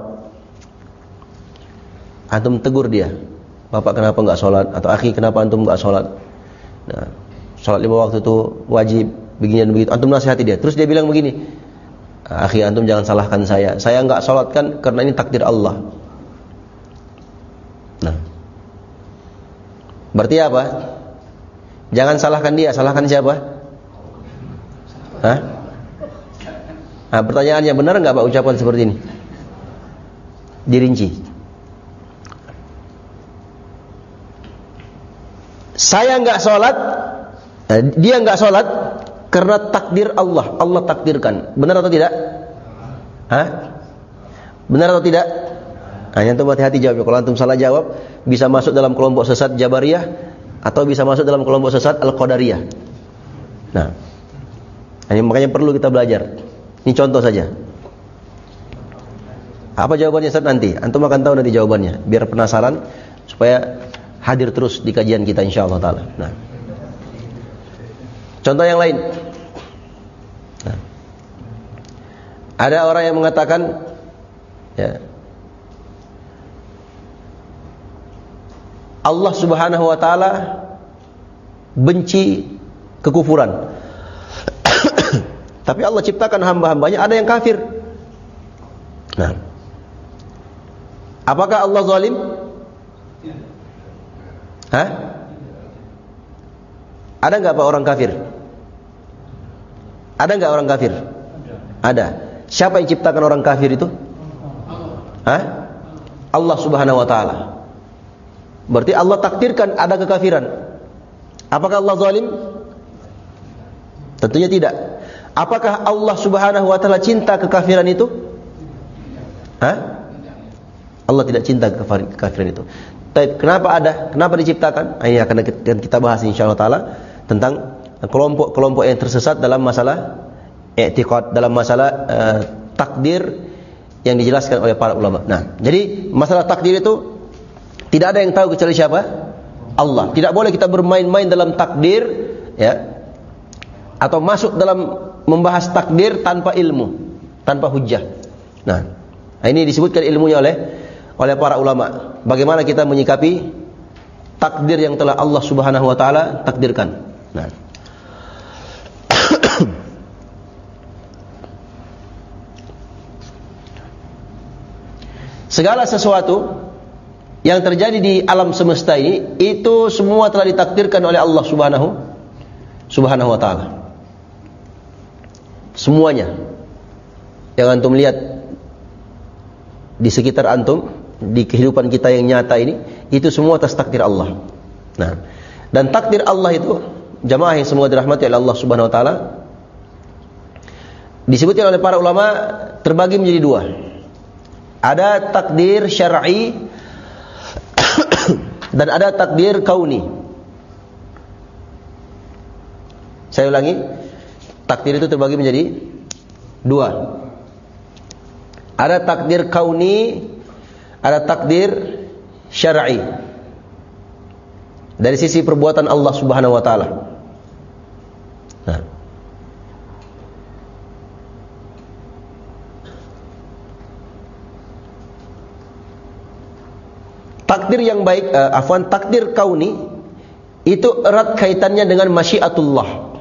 antum tegur dia, bapak kenapa enggak sholat? Atau akhi kenapa antum enggak sholat? Nah, sholat 5 waktu itu wajib, begini dan begitu. Antum nasihati dia, terus dia bilang begini, akhi antum jangan salahkan saya enggak sholat kan karena ini takdir Allah. Nah, berarti apa? Jangan salahkan dia, salahkan siapa? Hah? Nah, pertanyaannya, benar enggak Pak ucapan seperti ini? Dirinci. Saya enggak sholat, dia enggak sholat karena takdir Allah. Allah takdirkan. Benar atau tidak? Hah? Benar atau tidak? Nah, antum hati-hati jawabnya. Kalau antum salah jawab, bisa masuk dalam kelompok sesat Jabariyah atau bisa masuk dalam kelompok sesat Al-Qadariyah. Nah, ini makanya perlu kita belajar. Ini contoh saja. Apa jawabannya Ustaz nanti? Antum akan tahu nanti jawabannya. Biar penasaran supaya hadir terus di kajian kita insyaallah taala. Nah. Contoh yang lain. Nah. Ada orang yang mengatakan ya, Allah Subhanahu wa taala benci kekufuran. Tapi Allah ciptakan hamba-hambanya ada yang kafir. Nah, apakah Allah zalim? Hah? Ada enggak Pak orang kafir? Ada enggak orang kafir? Ada. Siapa yang ciptakan orang kafir itu? Hah? Allah Subhanahu wa taala. Berarti Allah takdirkan ada kekafiran. Apakah Allah zalim? Tentunya tidak. Apakah Allah Subhanahu wa taala cinta kekafiran itu? Hah? Allah tidak cinta kekafiran itu. Tapi kenapa ada? Kenapa diciptakan? Ini akan kita bahas insyaallah taala tentang kelompok-kelompok yang tersesat dalam masalah i'tiqad, dalam masalah takdir yang dijelaskan oleh para ulama. Nah, jadi masalah takdir itu tidak ada yang tahu kecuali siapa? Allah. Tidak boleh kita bermain-main dalam takdir, ya, atau masuk dalam membahas takdir tanpa ilmu, tanpa hujjah. Nah, ini disebutkan ilmunya oleh para ulama. Bagaimana kita menyikapi takdir yang telah Allah Subhanahu wa taala takdirkan. Nah. Segala sesuatu yang terjadi di alam semesta ini itu semua telah ditakdirkan oleh Allah Subhanahu wa taala. Semuanya yang antum lihat di sekitar antum, di kehidupan kita yang nyata ini, itu semua atas takdir Allah. Nah, dan takdir Allah itu, jamaah yang semua dirahmati oleh Allah Subhanahu wa taala, disebutkan oleh para ulama terbagi menjadi dua. Ada takdir syar'i dan ada takdir kauni. Saya ulangi, takdir itu terbagi menjadi dua. Ada takdir kauni, ada takdir syar'i. Dari sisi perbuatan Allah Subhanahu wa taala. Nah, takdir yang baik, takdir kauni itu erat kaitannya dengan masyiatullah.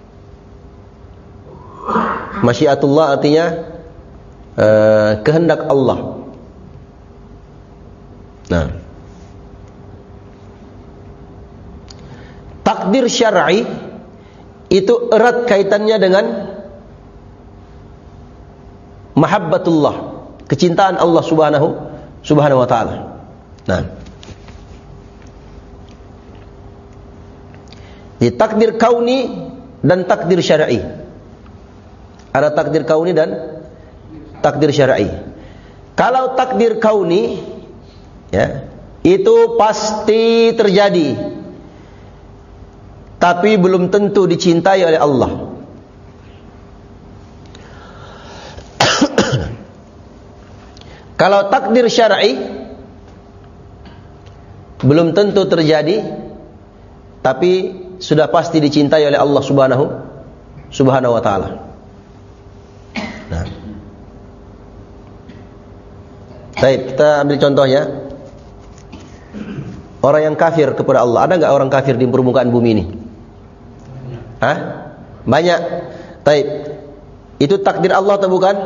Masyiatullah artinya kehendak Allah. Nah, takdir syar'i itu erat kaitannya dengan mahabbatullah, kecintaan Allah Subhanahu wa taala. Nah, di takdir kauni dan takdir syar'i. Ada takdir kauni dan takdir syar'i. Kalau takdir kauni, ya, itu pasti terjadi, tapi belum tentu dicintai oleh Allah. Kalau takdir syar'i belum tentu terjadi, tapi sudah pasti dicintai oleh Allah Subhanahu wa taala. Nah. Baik, kita ambil contohnya. Orang yang kafir kepada Allah, ada enggak orang kafir di permukaan bumi ini? Hah? Banyak. Baik. Itu takdir Allah atau bukan?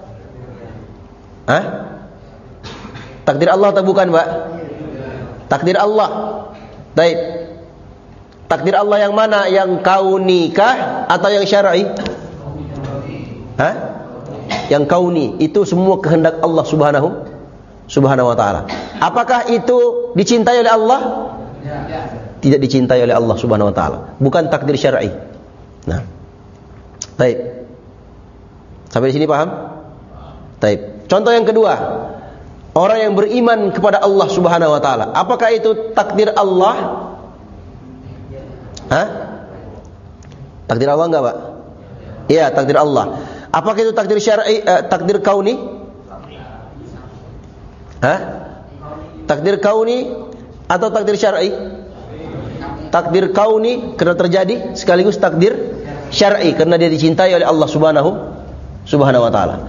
Hah? Takdir Allah atau bukan, Pak? Takdir Allah. Baik. Takdir Allah yang mana? Yang kauni kah atau yang syar'i? Hah? Yang kauni. Itu semua kehendak Allah Subhanahu wa taala. Apakah itu dicintai oleh Allah? Tidak dicintai oleh Allah Subhanahu wa taala. Bukan takdir syar'i. Nah. Baik. Sampai di sini paham? Baik. Contoh yang kedua. Orang yang beriman kepada Allah Subhanahu wa taala. Apakah itu takdir Allah? Hah? Takdir Allah enggak, Pak? Iya, takdir Allah. Apakah itu takdir syar'i, takdir kauni? Hah? Takdir kauni atau takdir syar'i? Takdir kauni karena terjadi, sekaligus takdir syar'i karena dia dicintai oleh Allah Subhanahu wa taala.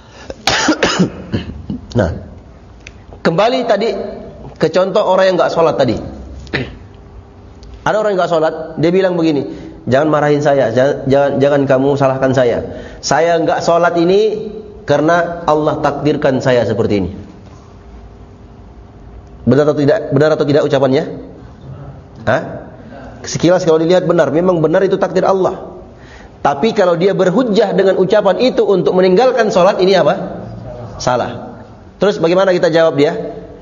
Nah, kembali tadi ke contoh orang yang enggak salat tadi. Ada orang yang enggak salat, dia bilang begini, "Jangan marahin saya, jangan kamu salahkan saya. Saya enggak salat ini karena Allah takdirkan saya seperti ini." Benar atau tidak ucapannya? Hah? Sekilas kalau dilihat benar, memang benar itu takdir Allah. Tapi kalau dia berhujjah dengan ucapan itu untuk meninggalkan salat, ini apa? Salah. Terus bagaimana kita jawab dia?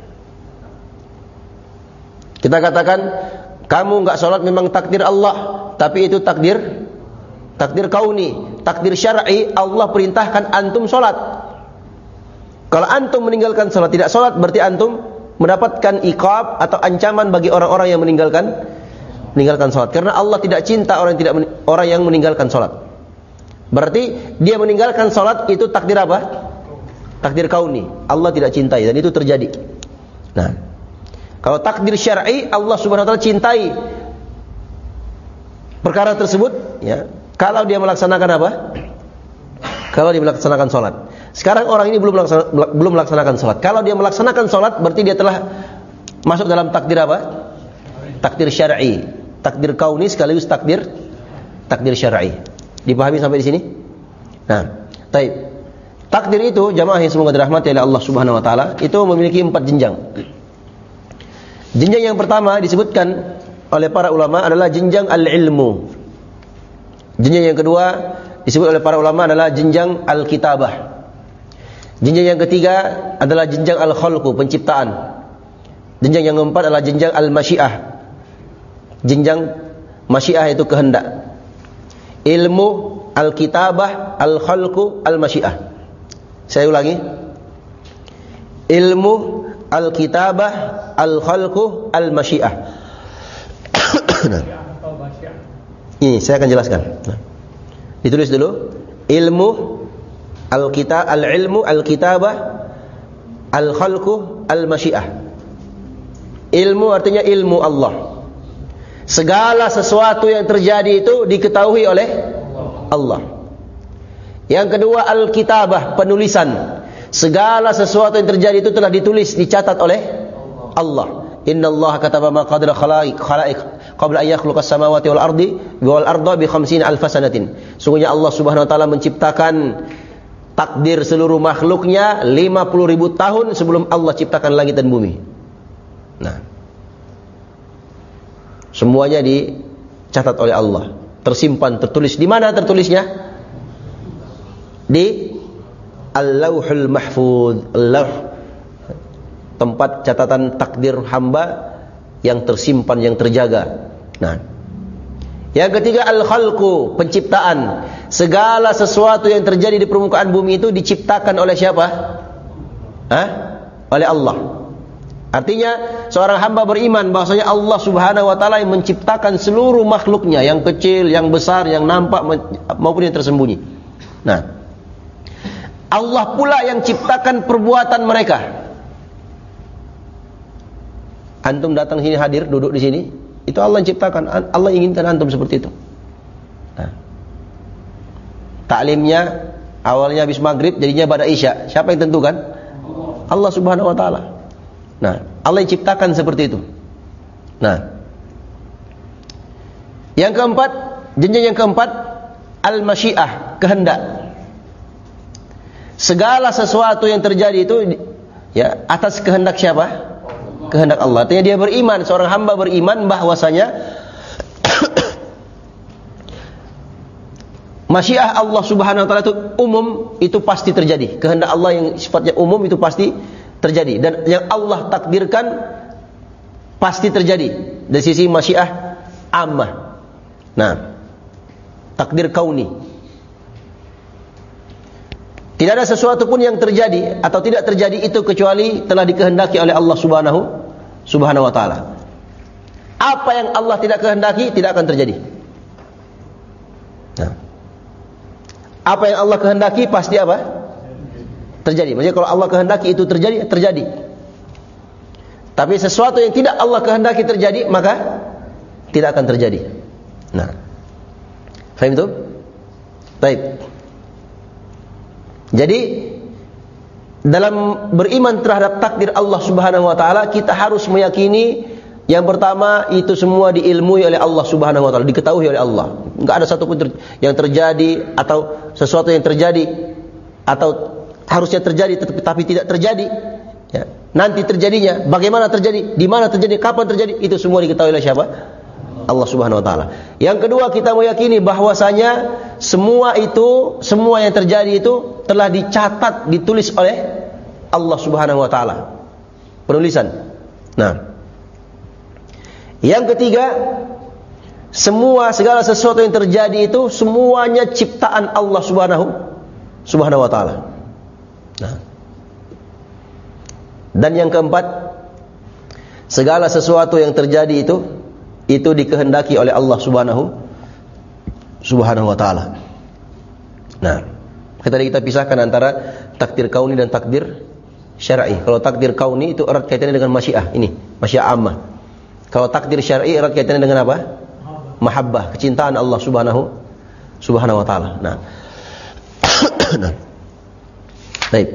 Kita katakan, kamu enggak salat memang takdir Allah, tapi itu takdir kauni, takdir syar'i. Allah perintahkan antum salat. Kalau antum meninggalkan salat, tidak salat, berarti antum mendapatkan iqab atau ancaman bagi orang-orang yang meninggalkan salat. Karena Allah tidak cinta orang yang meninggalkan salat. Berarti dia meninggalkan salat itu takdir apa? Takdir kauni. Allah tidak cintai dan itu terjadi. Nah, kalau takdir syar'i, Allah Subhanahu wa taala cintai perkara tersebut, ya. Kalau dia melaksanakan apa? Kalau dia melaksanakan salat. Sekarang orang ini belum melaksanakan salat. Kalau dia melaksanakan salat, berarti dia telah masuk dalam takdir apa? Takdir syar'i. Takdir kauni sekaligus takdir syar'i. Dipahami sampai di sini? Nah, baik. Takdir itu, jamaah yang semoga dirahmati oleh Allah Subhanahu wa taala, itu memiliki 4 jenjang. Jenjang yang pertama disebutkan oleh para ulama adalah jenjang al-ilmu. Jenjang yang kedua disebut oleh para ulama adalah jenjang al-kitabah. Jenjang yang ketiga adalah jenjang al-khalqu, penciptaan. Jenjang yang keempat adalah jenjang al-masyiah. Jenjang masyiah itu kehendak. Ilmu, al-kitabah, al-khalqu, al-masyiah. Saya ulangi. Ilmu, al-kitabah, al-khalqu, al-masyiah. Ini saya akan jelaskan. Ditulis dulu. Ilmu, al-ilmu, al-kitabah, al-khalqu, al-masyiah. Ilmu artinya ilmu Allah. Segala sesuatu yang terjadi itu diketahui oleh Allah. Yang kedua al-kitabah, penulisan. Segala sesuatu yang terjadi itu telah ditulis, dicatat oleh Allah. Innallaha kataba maqadir khalaiq qabla an yakhluqas samawati wal arda bi 50 alf sanatin. Sungguhnya Allah Subhanahu wa taala menciptakan takdir seluruh makhluknya 50.000 tahun sebelum Allah ciptakan langit dan bumi. Nah, semuanya dicatat oleh Allah, tersimpan, tertulis. Di mana tertulisnya? Di Al-Lauhul Mahfuz, tempat catatan takdir hamba yang tersimpan, yang terjaga. Nah, yang ketiga al-khalqu, penciptaan. Segala sesuatu yang terjadi di permukaan bumi itu diciptakan oleh siapa? Oleh Allah. Artinya seorang hamba beriman bahwasanya Allah Subhanahu wa taala yang menciptakan seluruh makhluknya, yang kecil, yang besar, yang nampak maupun yang tersembunyi. Nah, Allah pula yang ciptakan perbuatan mereka. Antum datang sini, hadir, duduk di sini, Itu Allah yang ciptakan. Allah inginkan antum seperti itu. Nah. Taklimnya awalnya habis maghrib, jadinya pada isya. Siapa yang tentukan? Allah Subhanahu wa taala. Nah, Allah yang ciptakan seperti itu. Nah, yang keempat, jenjang yang keempat, al-masyiah, kehendak. Segala sesuatu yang terjadi itu ya atas kehendak siapa? Kehendak Allah. Artinya dia beriman, seorang hamba beriman bahwasanya masyiah Allah Subhanahu wa taala itu umum, itu pasti terjadi. Kehendak Allah yang sifatnya umum itu pasti terjadi, dan yang Allah takdirkan pasti terjadi dari sisi masyiah ammah. Nah, takdir kauni. Tidak ada sesuatu pun yang terjadi atau tidak terjadi itu kecuali telah dikehendaki oleh Allah Subhanahu wa taala. Apa yang Allah tidak kehendaki tidak akan terjadi. Nah, apa yang Allah kehendaki pasti apa? Terjadi. Maksudnya kalau Allah kehendaki itu terjadi, terjadi. Tapi sesuatu yang tidak Allah kehendaki terjadi, maka tidak akan terjadi. Nah, faham itu? Baik. Jadi dalam beriman terhadap takdir Allah Subhanahu wa taala, kita harus meyakini yang pertama itu semua diilmui oleh Allah Subhanahu wa taala, diketahui oleh Allah. Enggak ada satu pun yang terjadi atau sesuatu yang terjadi atau harusnya terjadi tapi tidak terjadi. Ya, nanti terjadinya, bagaimana terjadi, di mana terjadi, kapan terjadi, itu semua diketahui oleh siapa? Allah Subhanahu wa taala. Yang kedua, kita meyakini bahwasanya semua yang terjadi itu telah dicatat, ditulis oleh Allah Subhanahu wa taala. Penulisan. Nah, yang ketiga, segala sesuatu yang terjadi itu semuanya ciptaan Allah Subhanahu wa taala. Nah. Dan yang keempat, segala sesuatu yang terjadi itu dikehendaki oleh Allah Subhanahu wa taala. Nah, kita pisahkan antara takdir kauni dan takdir syar'i. Kalau takdir kauni itu erat kaitannya dengan masyiah, ini masyiah ammah. Kalau takdir syar'i erat kaitannya dengan apa? Mahabbah, kecintaan Allah Subhanahu wa taala. Nah. Nah. Baik.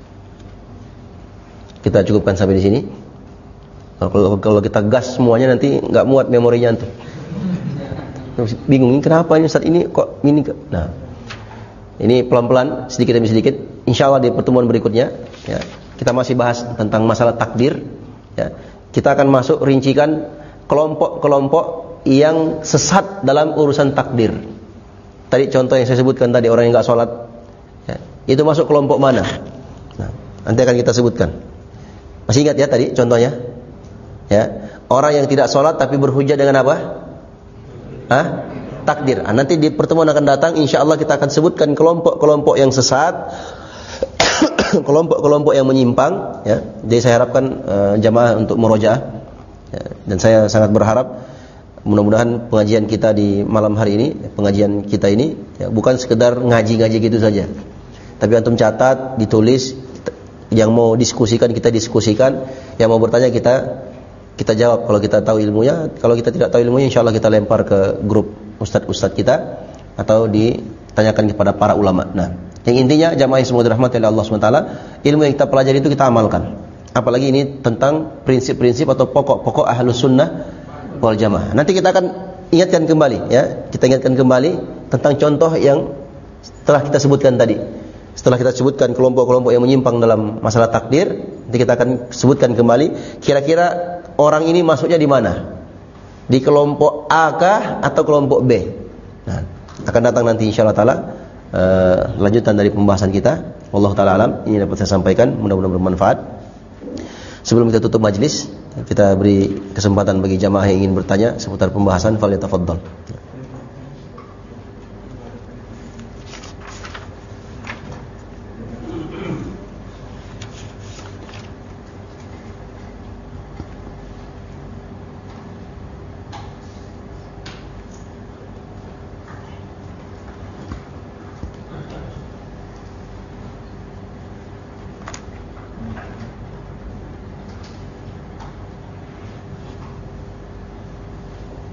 Kita cukupkan sampai di sini. Kalau kita gas semuanya nanti enggak muat memorinya antum. Bingung ini kenapa ini Ustaz ini kok ini. Nah. Ini pelan-pelan, sedikit demi sedikit. Insyaallah di pertemuan berikutnya ya, kita masih bahas tentang masalah takdir ya. Kita akan masuk rincikan kelompok-kelompok yang sesat dalam urusan takdir. Tadi contoh yang saya sebutkan tadi, orang yang enggak sholat ya, itu masuk kelompok mana? Nah, nanti akan kita sebutkan. Masih ingat ya tadi contohnya? Ya, orang yang tidak sholat tapi berhujjah dengan apa? Takdir. Nanti di pertemuan akan datang insyaallah kita akan sebutkan kelompok-kelompok yang sesat, kelompok-kelompok yang menyimpang ya. Jadi saya harapkan jamaah untuk murojaah ya. Dan saya sangat berharap mudah-mudahan pengajian kita di malam hari ini, pengajian kita ini ya, bukan sekedar ngaji-ngaji gitu saja. Tapi antum catat, ditulis, yang mau diskusikan kita diskusikan, yang mau bertanya kita jawab kalau kita tahu ilmunya. Kalau kita tidak tahu ilmunya, insyaallah kita lempar ke grup ustaz-ustaz kita atau ditanyakan kepada para ulama. Nah, yang intinya jamaah yang semoga dirahmati oleh Allah SWT, ilmu yang kita pelajari itu kita amalkan. Apalagi ini tentang prinsip-prinsip atau pokok-pokok ahlus sunnah wal jamaah. Nanti kita akan ingatkan kembali ya, kita ingatkan kembali tentang contoh yang telah kita sebutkan tadi. Setelah kita sebutkan kelompok-kelompok yang menyimpang dalam masalah takdir, nanti kita akan sebutkan kembali kira-kira orang ini masuknya di mana? Di kelompok A kah atau kelompok B? Nah, akan datang nanti insyaallah taala lanjutan dari pembahasan kita. Wallahu taala alam. Ini dapat saya sampaikan, mudah-mudahan bermanfaat. Sebelum kita tutup majelis, kita beri kesempatan bagi jamaah yang ingin bertanya seputar pembahasan, falyatafaddal.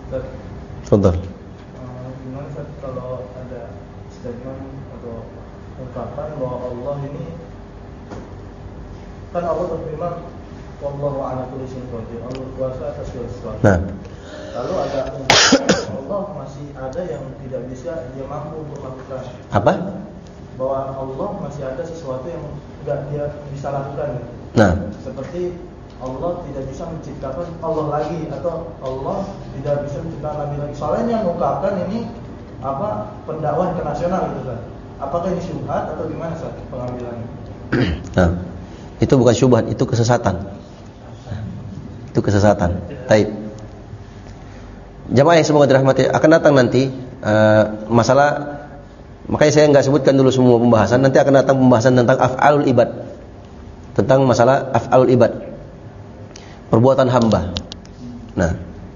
Contoh. Gimana Ustaz kalau ada statement atau ungkapan bahwa Allah ini kan Allah berfirman wallahu ala kulli syai'in qadir, Allah kuasa atas segala sesuatu. Nah, lalu ada ungkapan Allah masih ada yang tidak bisa dia mampu untuk melakukan. apa? Bahwa Allah masih ada sesuatu yang tidak dia bisa lakukan. Nah, seperti Allah tidak bisa menciptakan Allah lagi, atau Allah tidak bisa menciptakan Nabi lagi. Soalnya yang mengungkapkan ini pendakwah internasional gitu kan. Apakah ini syubhat atau gimana Ustaz pengambilannya? nah, itu bukan syubhat, itu kesesatan. Itu kesesatan. Baik. Jamaah yang semoga dirahmati, akan datang nanti masalah, makanya saya enggak sebutkan dulu semua pembahasan. Nanti akan datang pembahasan tentang af'alul ibad. Tentang masalah af'alul ibad. Perbuatan hamba. Nah,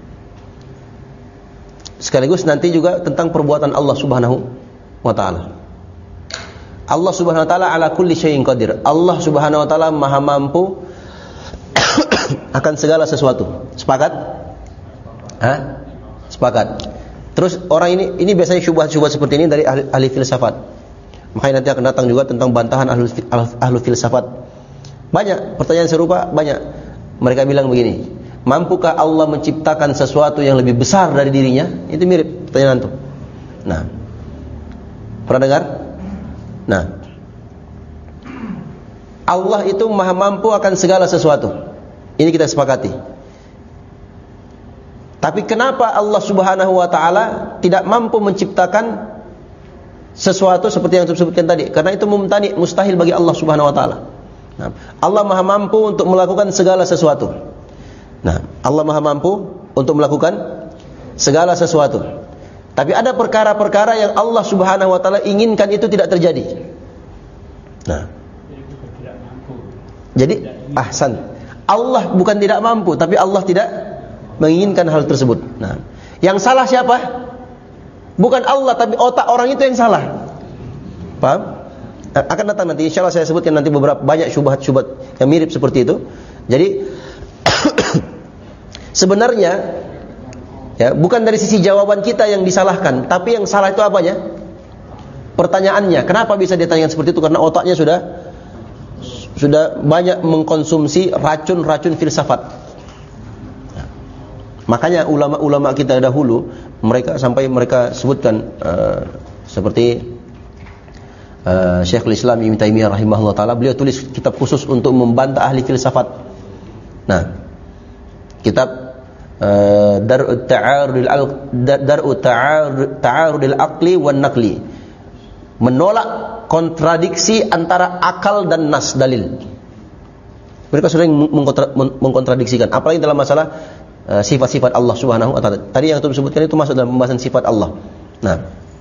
sekaligus nanti juga tentang perbuatan Allah Subhanahu wa taala. Allah Subhanahu wa taala ala kulli syai'in qadir. Allah Subhanahu wa taala Maha mampu akan segala sesuatu. Sepakat? Hah? Sepakat. Terus orang ini biasanya syubhat-syubhat seperti ini dari ahli filsafat. Makanya nanti akan datang juga tentang bantahan ahli filsafat. Banyak pertanyaan serupa, banyak. Mereka bilang begini, mampukah Allah menciptakan sesuatu yang lebih besar dari dirinya? Itu mirip pertanyaan itu. Nah, pernah dengar? Nah, Allah itu Maha mampu akan segala sesuatu. Ini kita sepakati. Tapi kenapa Allah Subhanahu wa taala tidak mampu menciptakan sesuatu seperti yang saya sebutkan tadi? Karena itu mumtani, mustahil bagi Allah Subhanahu wa taala. Nah, Allah Maha mampu untuk melakukan segala sesuatu. Nah, Allah Maha mampu untuk melakukan segala sesuatu. Tapi ada perkara-perkara yang Allah Subhanahu wa taala inginkan itu tidak terjadi. Nah, jadi ahsan. Allah bukan tidak mampu, tapi Allah tidak menginginkan hal tersebut. Nah, yang salah siapa? Bukan Allah, tapi otak orang itu yang salah. Paham? Akan datang nanti, insyaallah saya sebutkan nanti beberapa banyak syubhat-syubhat yang mirip seperti itu. Jadi sebenarnya ya, bukan dari sisi jawaban kita yang disalahkan, tapi yang salah itu apanya? Pertanyaannya. Kenapa bisa ditanyakan seperti itu? Karena otaknya sudah banyak mengkonsumsi racun-racun filsafat. Makanya ulama-ulama kita dahulu mereka sebutkan seperti Syekhul Islam Ibnu Taimiyah rahimahullah taala, beliau tulis kitab khusus untuk membantah ahli filsafat. Nah, kitab Dar'ut Ta'arudil Aqli wan Naqli, menolak kontradiksi antara akal dan nas dalil. Mereka sering mengkontradiksikan, apalagi dalam masalah sifat-sifat Allah Subhanahu wa taala. Tadi yang saya sebutkan itu masuk dalam pembahasan sifat Allah. Nah,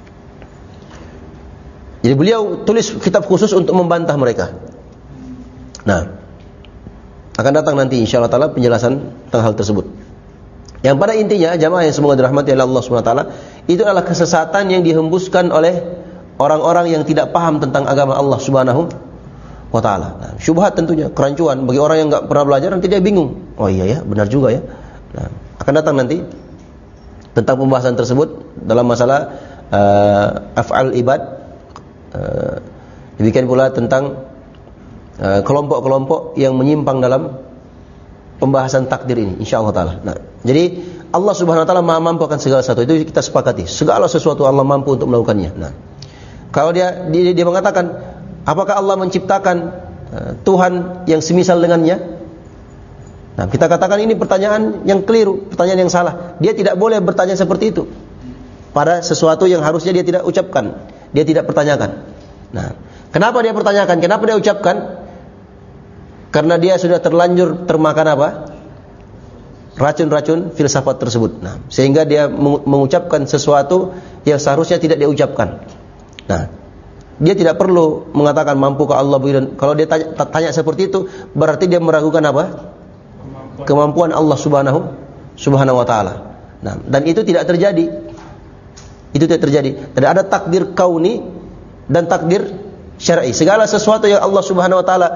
jadi beliau tulis kitab khusus untuk membantah mereka. Nah, akan datang nanti insyaallah taala penjelasan tentang hal tersebut. Yang pada intinya jamaah yang semoga dirahmati oleh Allah Subhanahu wa taala, itu adalah kesesatan yang dihembuskan oleh orang-orang yang tidak paham tentang agama Allah Subhanahu wa taala. Nah, syubhat tentunya, kerancuan bagi orang yang enggak pernah belajar, nanti dia bingung. Oh iya ya, benar juga ya. Nah, akan datang nanti tentang pembahasan tersebut dalam masalah af'al ibad. Demikian pula tentang kelompok-kelompok yang menyimpang dalam pembahasan takdir ini insyaallah taala. Nah, jadi Allah Subhanahu wa taala Maha mampu akan segala sesuatu, itu kita sepakati. Segala sesuatu Allah mampu untuk melakukannya. Nah, kalau dia mengatakan, apakah Allah menciptakan Tuhan yang semisal dengannya? Nah, kita katakan ini pertanyaan yang keliru, pertanyaan yang salah. Dia tidak boleh bertanya seperti itu pada sesuatu yang harusnya dia tidak ucapkan, dia tidak pertanyakan. Nah, kenapa dia pertanyakan? Kenapa dia ucapkan? Karena dia sudah terlanjur termakan apa? Racun-racun filsafat tersebut. Nah, sehingga dia mengucapkan sesuatu yang seharusnya tidak dia ucapkan. Nah, dia tidak perlu mengatakan mampukah Allah begini. Kalau dia tanya seperti itu, berarti dia meragukan apa? Kemampuan Allah Subhanahu wa taala. Nah, dan itu tidak terjadi. Itu tidak terjadi. Dan ada takdir kauni dan takdir syar'i. Segala sesuatu yang Allah Subhanahu wa taala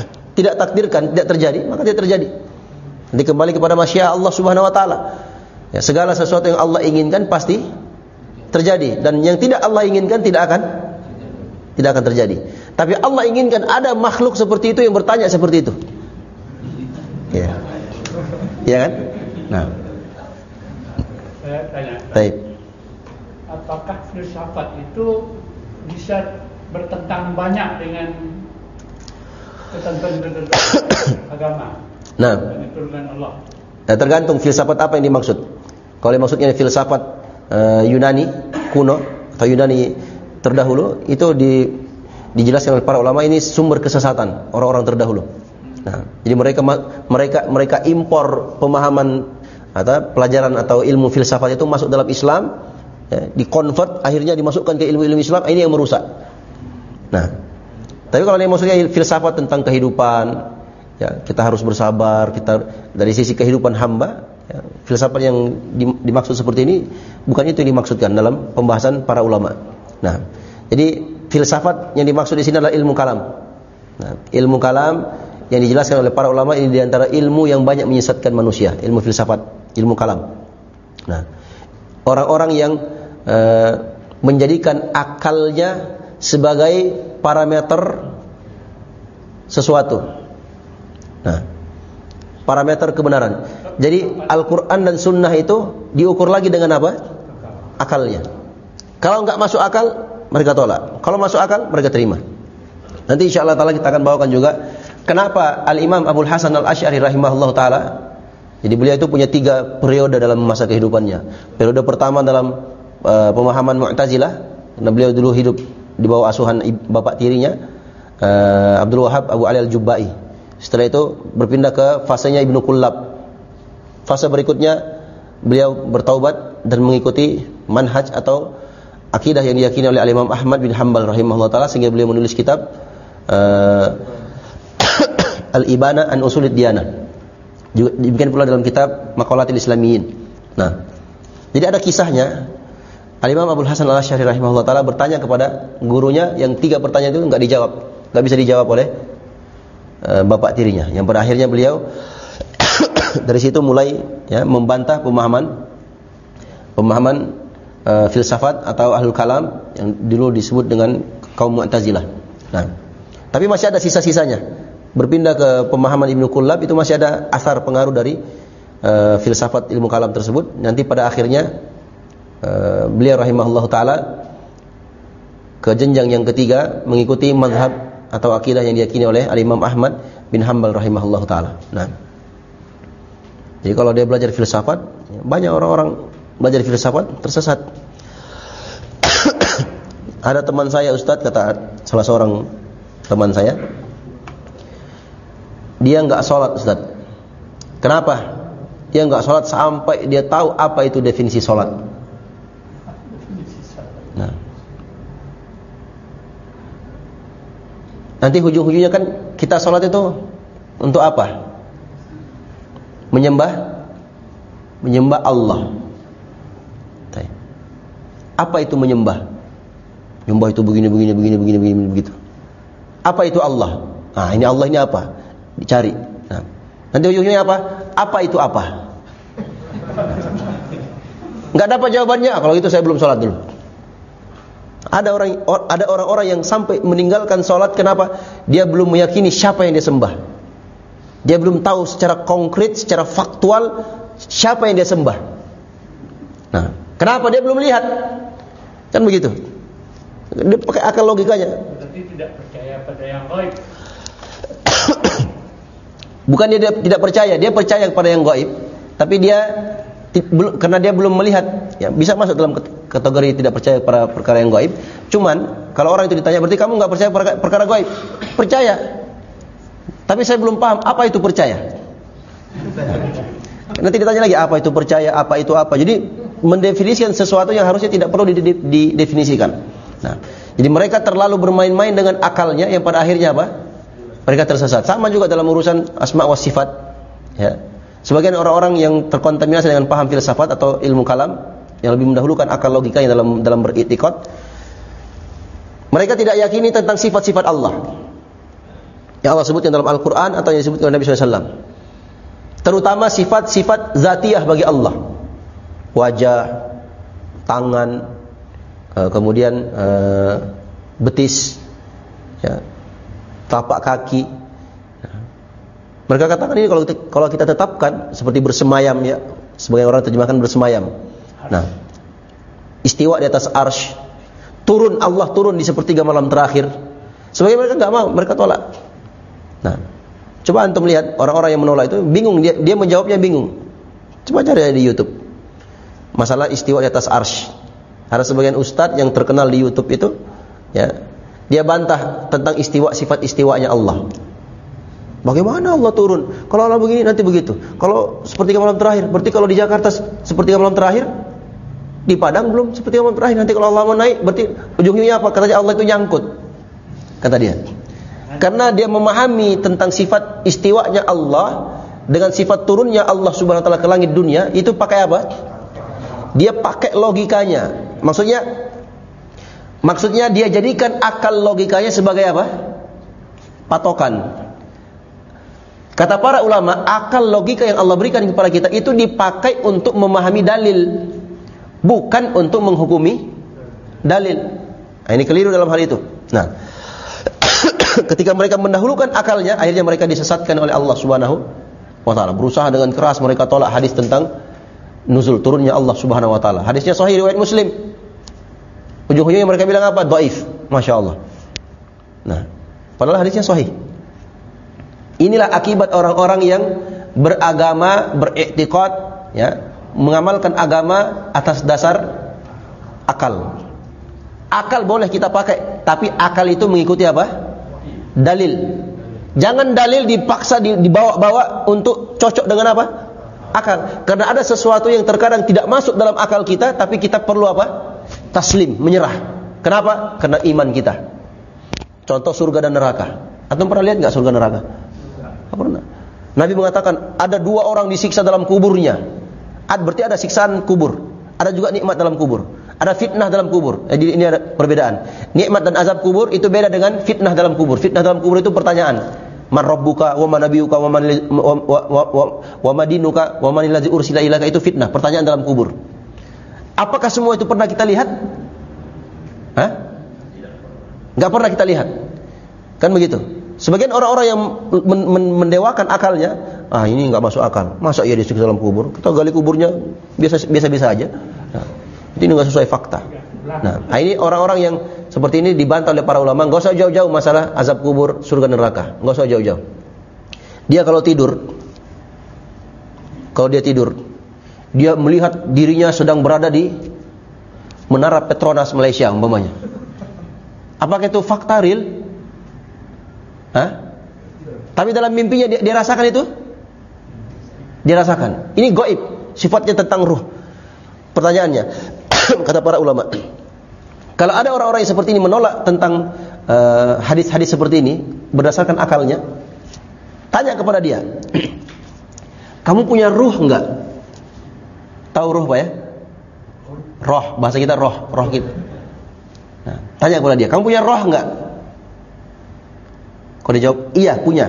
tidak takdirkan, tidak terjadi, maka tidak terjadi. Nanti kembali kepada masyiah Allah Subhanahu wa taala. Ya, segala sesuatu yang Allah inginkan pasti terjadi, dan yang tidak Allah inginkan tidak akan terjadi. Tapi Allah inginkan ada makhluk seperti itu yang bertanya seperti itu. Ya. Ya kan? Nah. Saya tanya. Baik. Apakah filsafat itu bisa bertentang banyak dengan ketentuan agama? Nah. Dengan turunkan Allah. Nah, tergantung filsafat apa yang dimaksud. Kalau maksudnya filsafat Yunani kuno atau Yunani terdahulu, itu dijelaskan oleh para ulama ini sumber kesesatan orang-orang terdahulu. Nah, jadi mereka impor pemahaman atau pelajaran atau ilmu filsafat itu masuk dalam Islam, ya, dikonvert, akhirnya dimasukkan ke ilmu-ilmu Islam. Ini yang merusak. Nah, tapi kalau ini maksudnya filsafat tentang kehidupan, ya, kita harus bersabar, kita dari sisi kehidupan hamba, ya, filsafat yang dimaksud seperti ini bukan itu yang dimaksudkan dalam pembahasan para ulama. Nah, jadi filsafat yang dimaksud di sini adalah ilmu kalam. Nah, ilmu kalam yang dijelaskan oleh para ulama ini diantara ilmu yang banyak menyesatkan manusia, ilmu filsafat, ilmu kalam. Nah, orang-orang yang menjadikan akalnya sebagai parameter sesuatu. Nah, parameter kebenaran. Jadi Al-Quran dan Sunnah itu diukur lagi dengan apa? Akalnya. Kalau enggak masuk akal, mereka tolak. Kalau masuk akal, mereka terima. Nanti insyaAllah ta'ala kita akan bawakan juga kenapa Al-Imam Abul Hasan Al-Asy'ari rahimahullah ta'ala. Jadi beliau itu punya 3 periode dalam masa kehidupannya. Periode pertama dalam pemahaman Mu'tazilah, karena beliau dulu hidup di bawah asuhan bapak tirinya, Abdul Wahab Abu Ali Al-Jubba'i. Setelah itu berpindah ke fasenya Ibnu Kullab. Fase berikutnya beliau bertaubat dan mengikuti manhaj atau akidah yang diyakini oleh Imam Ahmad bin Hanbal rahimahullah ta'ala, sehingga beliau menulis kitab Al-Ibana an Usulid Diyanah. Juga dibikin pula dalam kitab Maqalatil Islamiyyin. Nah, jadi ada kisahnya. Al-Imam Abul Hasan Al-Asy'ari rahimahullah ta'ala bertanya kepada gurunya yang 3 pertanyaan itu enggak bisa dijawab oleh bapak tirinya. Yang pada akhirnya beliau dari situ mulai, ya, membantah pemahaman filsafat atau ahlul kalam yang dulu disebut dengan kaum Mu'tazilah. Nah, tapi masih ada sisa-sisanya. Berpindah ke pemahaman Ibnu Kullab itu masih ada asar pengaruh dari filsafat ilmu kalam tersebut. Nanti pada akhirnya beliau rahimahullah ta'ala ke jenjang yang ketiga, mengikuti mazhab atau akidah yang diyakini oleh Al-Imam Ahmad bin Hanbal rahimahullah ta'ala. Nah, jadi kalau dia belajar filsafat, banyak orang-orang belajar filsafat tersesat. Ada teman saya Ustadz, kata salah seorang teman saya, dia enggak sholat Ustadz. Kenapa? Dia enggak sholat sampai dia tahu apa itu definisi sholat. Nah, nanti ujung-ujungnya kan kita sholat itu untuk apa? Menyembah Allah. Apa itu menyembah? Menyembah itu begini begitu. Apa itu Allah? Nah, ini Allah ini apa? Dicari. Nah, nanti ujungnya apa? Apa itu apa? Enggak dapat jawabannya. Kalau gitu saya belum sholat dulu. Ada orang-orang yang sampai meninggalkan sholat. Kenapa? Dia belum meyakini siapa yang dia sembah. Dia belum tahu secara konkret, secara faktual siapa yang dia sembah. Nah, kenapa? Dia belum lihat. Kan begitu. Dia pakai akal logikanya. Berarti tidak percaya pada yang gaib. Bukan dia tidak percaya, dia percaya kepada yang gaib, tapi dia karena dia belum melihat, ya, bisa masuk dalam kategori tidak percaya pada perkara yang gaib. Cuman kalau orang itu ditanya, berarti kamu enggak percaya perkara gaib? Percaya. Tapi saya belum paham apa itu percaya. Nanti ditanya lagi apa itu percaya, apa itu apa. Jadi mendefinisikan sesuatu yang harusnya tidak perlu didefinisikan. Nah, jadi mereka terlalu bermain-main dengan akalnya yang pada akhirnya apa? Mereka tersesat. Sama juga dalam urusan asma wa sifat, ya. Sebagian orang-orang yang terkontaminasi dengan paham filsafat atau ilmu kalam yang lebih mendahulukan akal logikanya dalam beriktikad, mereka tidak yakini tentang sifat-sifat Allah yang Allah sebutkan dalam Al-Quran atau yang disebutkan oleh Nabi SAW. Terutama sifat-sifat zatiyah bagi Allah. wajah, tangan, kemudian betis, ya, telapak kaki. Mereka katakan ini kalau kita tetapkan seperti bersemayam, ya, sebagai orang terjemahkan bersemayam. Nah, istiwa di atas arsy, Allah turun di sepertiga malam terakhir. Sebagai mereka nggak mau, mereka tolak. Nah, coba antum lihat orang-orang yang menolak itu bingung, dia menjawabnya bingung. Coba cari di YouTube masalah istiwa di atas arsy. Ada sebagian ustadz yang terkenal di YouTube itu, ya, dia bantah tentang istiwa, sifat istiwanya Allah. Bagaimana Allah turun? Kalau Allah begini nanti begitu. Kalau sepertiga malam terakhir, berarti kalau di Jakarta sepertiga malam terakhir, di Padang belum sepertiga malam terakhir. Nanti kalau Allah mau naik, berarti ujungnya apa? Katanya Allah itu nyangkut. Kata dia. Karena dia memahami tentang sifat istiwanya Allah dengan sifat turunnya Allah Subhanahu wa taala ke langit dunia, itu pakai apa? Dia pakai logikanya. Maksudnya dia jadikan akal logikanya sebagai apa? Patokan. Kata para ulama, akal logika yang Allah berikan kepada kita itu dipakai untuk memahami dalil, bukan untuk menghukumi dalil. Nah, ini keliru dalam hal itu. Nah, ketika mereka mendahulukan akalnya, akhirnya mereka disesatkan oleh Allah Subhanahu wa taala. Berusaha dengan keras mereka tolak hadis tentang nuzul, turunnya Allah Subhanahu wa taala. Hadisnya sahih riwayat Muslim. Ujung-ujungnya mereka bilang apa? Dhaif. Masya Allah. Nah, padahal hadisnya sahih. Inilah akibat orang-orang yang beragama, beriktikad, ya, mengamalkan agama atas dasar akal. Akal boleh kita pakai, tapi akal itu mengikuti apa? Dalil. Jangan dalil dipaksa dibawa-bawa untuk cocok dengan apa? Akal. Karena ada sesuatu yang terkadang tidak masuk dalam akal kita, tapi kita perlu apa? Taslim, menyerah. Kenapa? Karena iman kita. Contoh surga dan neraka. Antum pernah lihat nggak surga neraka? Pernah. Nabi mengatakan ada 2 orang disiksa dalam kuburnya. Berarti ada siksaan kubur. Ada juga nikmat dalam kubur. Ada fitnah dalam kubur. Jadi ini ada perbedaan. Nikmat dan azab kubur itu beda dengan fitnah dalam kubur. Fitnah dalam kubur itu pertanyaan. Man rabbuka wa man nabiyuka wa man dinuka wa man allazi ursila ilaika, itu fitnah, pertanyaan dalam kubur. Apakah semua itu pernah kita lihat? Enggak pernah kita lihat. Kan begitu. Sebagian orang-orang yang mendewakan akalnya, ini enggak masuk akal. Masa ia disiksa dalam kubur? Kita gali kuburnya biasa-biasa aja. Nah, ini enggak sesuai fakta. Nah, ini orang-orang yang seperti ini dibantah oleh para ulama. Enggak usah jauh-jauh masalah azab kubur, surga neraka. Enggak usah jauh-jauh. Dia kalau dia tidur, dia melihat dirinya sedang berada di Menara Petronas Malaysia umpamanya. Apakah itu fakta real? Tapi dalam mimpinya dia rasakan itu? Dia rasakan. Ini gaib, sifatnya tentang ruh. Pertanyaannya, kata para ulama, kalau ada orang-orang yang seperti ini menolak tentang hadis-hadis seperti ini berdasarkan akalnya, tanya kepada dia, kamu punya ruh enggak? Tahu ruh Pak ya? Roh, bahasa kita roh kita. Nah, tanya kepada dia, kamu punya roh enggak? Kalau dia jawab, iya punya.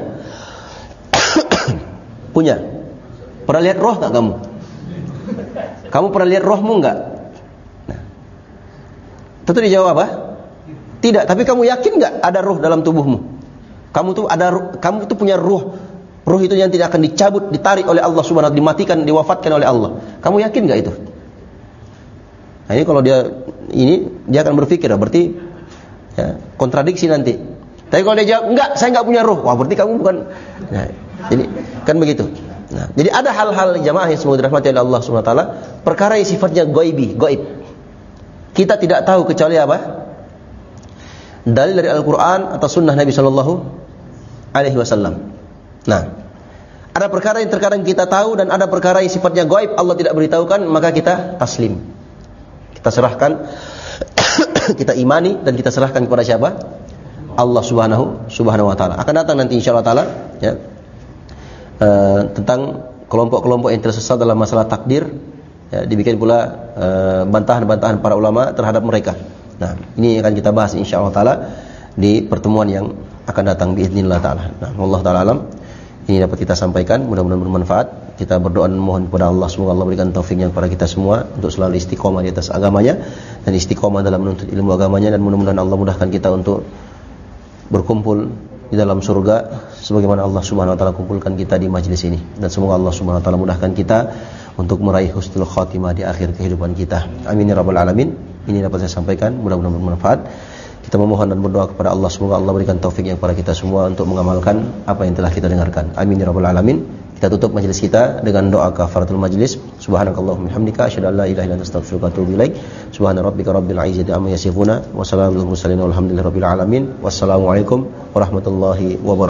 Punya. Pernah lihat roh enggak kamu? Kamu pernah lihat rohmu enggak? Nah, tentu dia jawab apa? Tidak, tapi kamu yakin enggak ada ruh dalam tubuhmu? Kamu tuh punya ruh. Ruh itu yang tidak akan dicabut, ditarik oleh Allah Subhanahu wa taala, dimatikan, diwafatkan oleh Allah. Kamu yakin enggak itu? Nah, ini kalau dia akan berpikir, berarti ya, kontradiksi nanti. Tapi kalau dia jawab, enggak, saya enggak punya ruh. Wah, berarti kamu bukan. Nah, jadi kan begitu. Nah, jadi ada hal-hal jamaah yang semoga dirahmati oleh Allah Subhanahu wa taala, perkara yang sifatnya gaib. Kita tidak tahu kecuali apa? Dalil dari Al-Qur'an atau sunnah Nabi sallallahu alaihi wasallam. Nah, ada perkara yang terkadang kita tahu dan ada perkara yang sifatnya gaib, Allah tidak beritahukan, maka kita taslim. Kita serahkan, kita imani dan kita serahkan kepada siapa? Allah Subhanahu wa taala. Akan datang nanti insyaallah taala ya, tentang kelompok-kelompok yang tersesat dalam masalah takdir, ya, dibikin pula bantahan-bantahan para ulama terhadap mereka. Nah, ini akan kita bahas insyaallah taala di pertemuan yang akan datang biidznillah taala. Nah, wallahu taala alam ini dapat kita sampaikan, mudah-mudahan bermanfaat. Kita berdoa dan mohon kepada Allah semoga Allah berikan taufiknya kepada kita semua untuk selalu istiqomah di atas agamanya dan istiqomah dalam menuntut ilmu agamanya, dan mudah-mudahan Allah mudahkan kita untuk berkumpul di dalam surga sebagaimana Allah Subhanahu wa taala kumpulkan kita di majlis ini, dan semoga Allah Subhanahu wa taala mudahkan kita untuk meraih husnul khatimah di akhir kehidupan kita. Amin ya rabbal alamin. Ini dapat saya sampaikan, mudah-mudahan bermanfaat. Kita memohon dan berdoa kepada Allah semoga Allah berikan taufiknya kepada kita semua untuk mengamalkan apa yang telah kita dengarkan. Amin ya rabbal alamin. Kita tutup majelis kita dengan doa kafaratul majlis. Subhanakallahumma hamdika asyhadu an la ilaha illa anta astaghfiruka wa atubu ilaik. Subhana rabbika rabbil izzati amma yasifuna wa salamun alal mursalin walhamdulillahi rabbil alamin. Wassalamualaikum warahmatullahi wabarakatuh.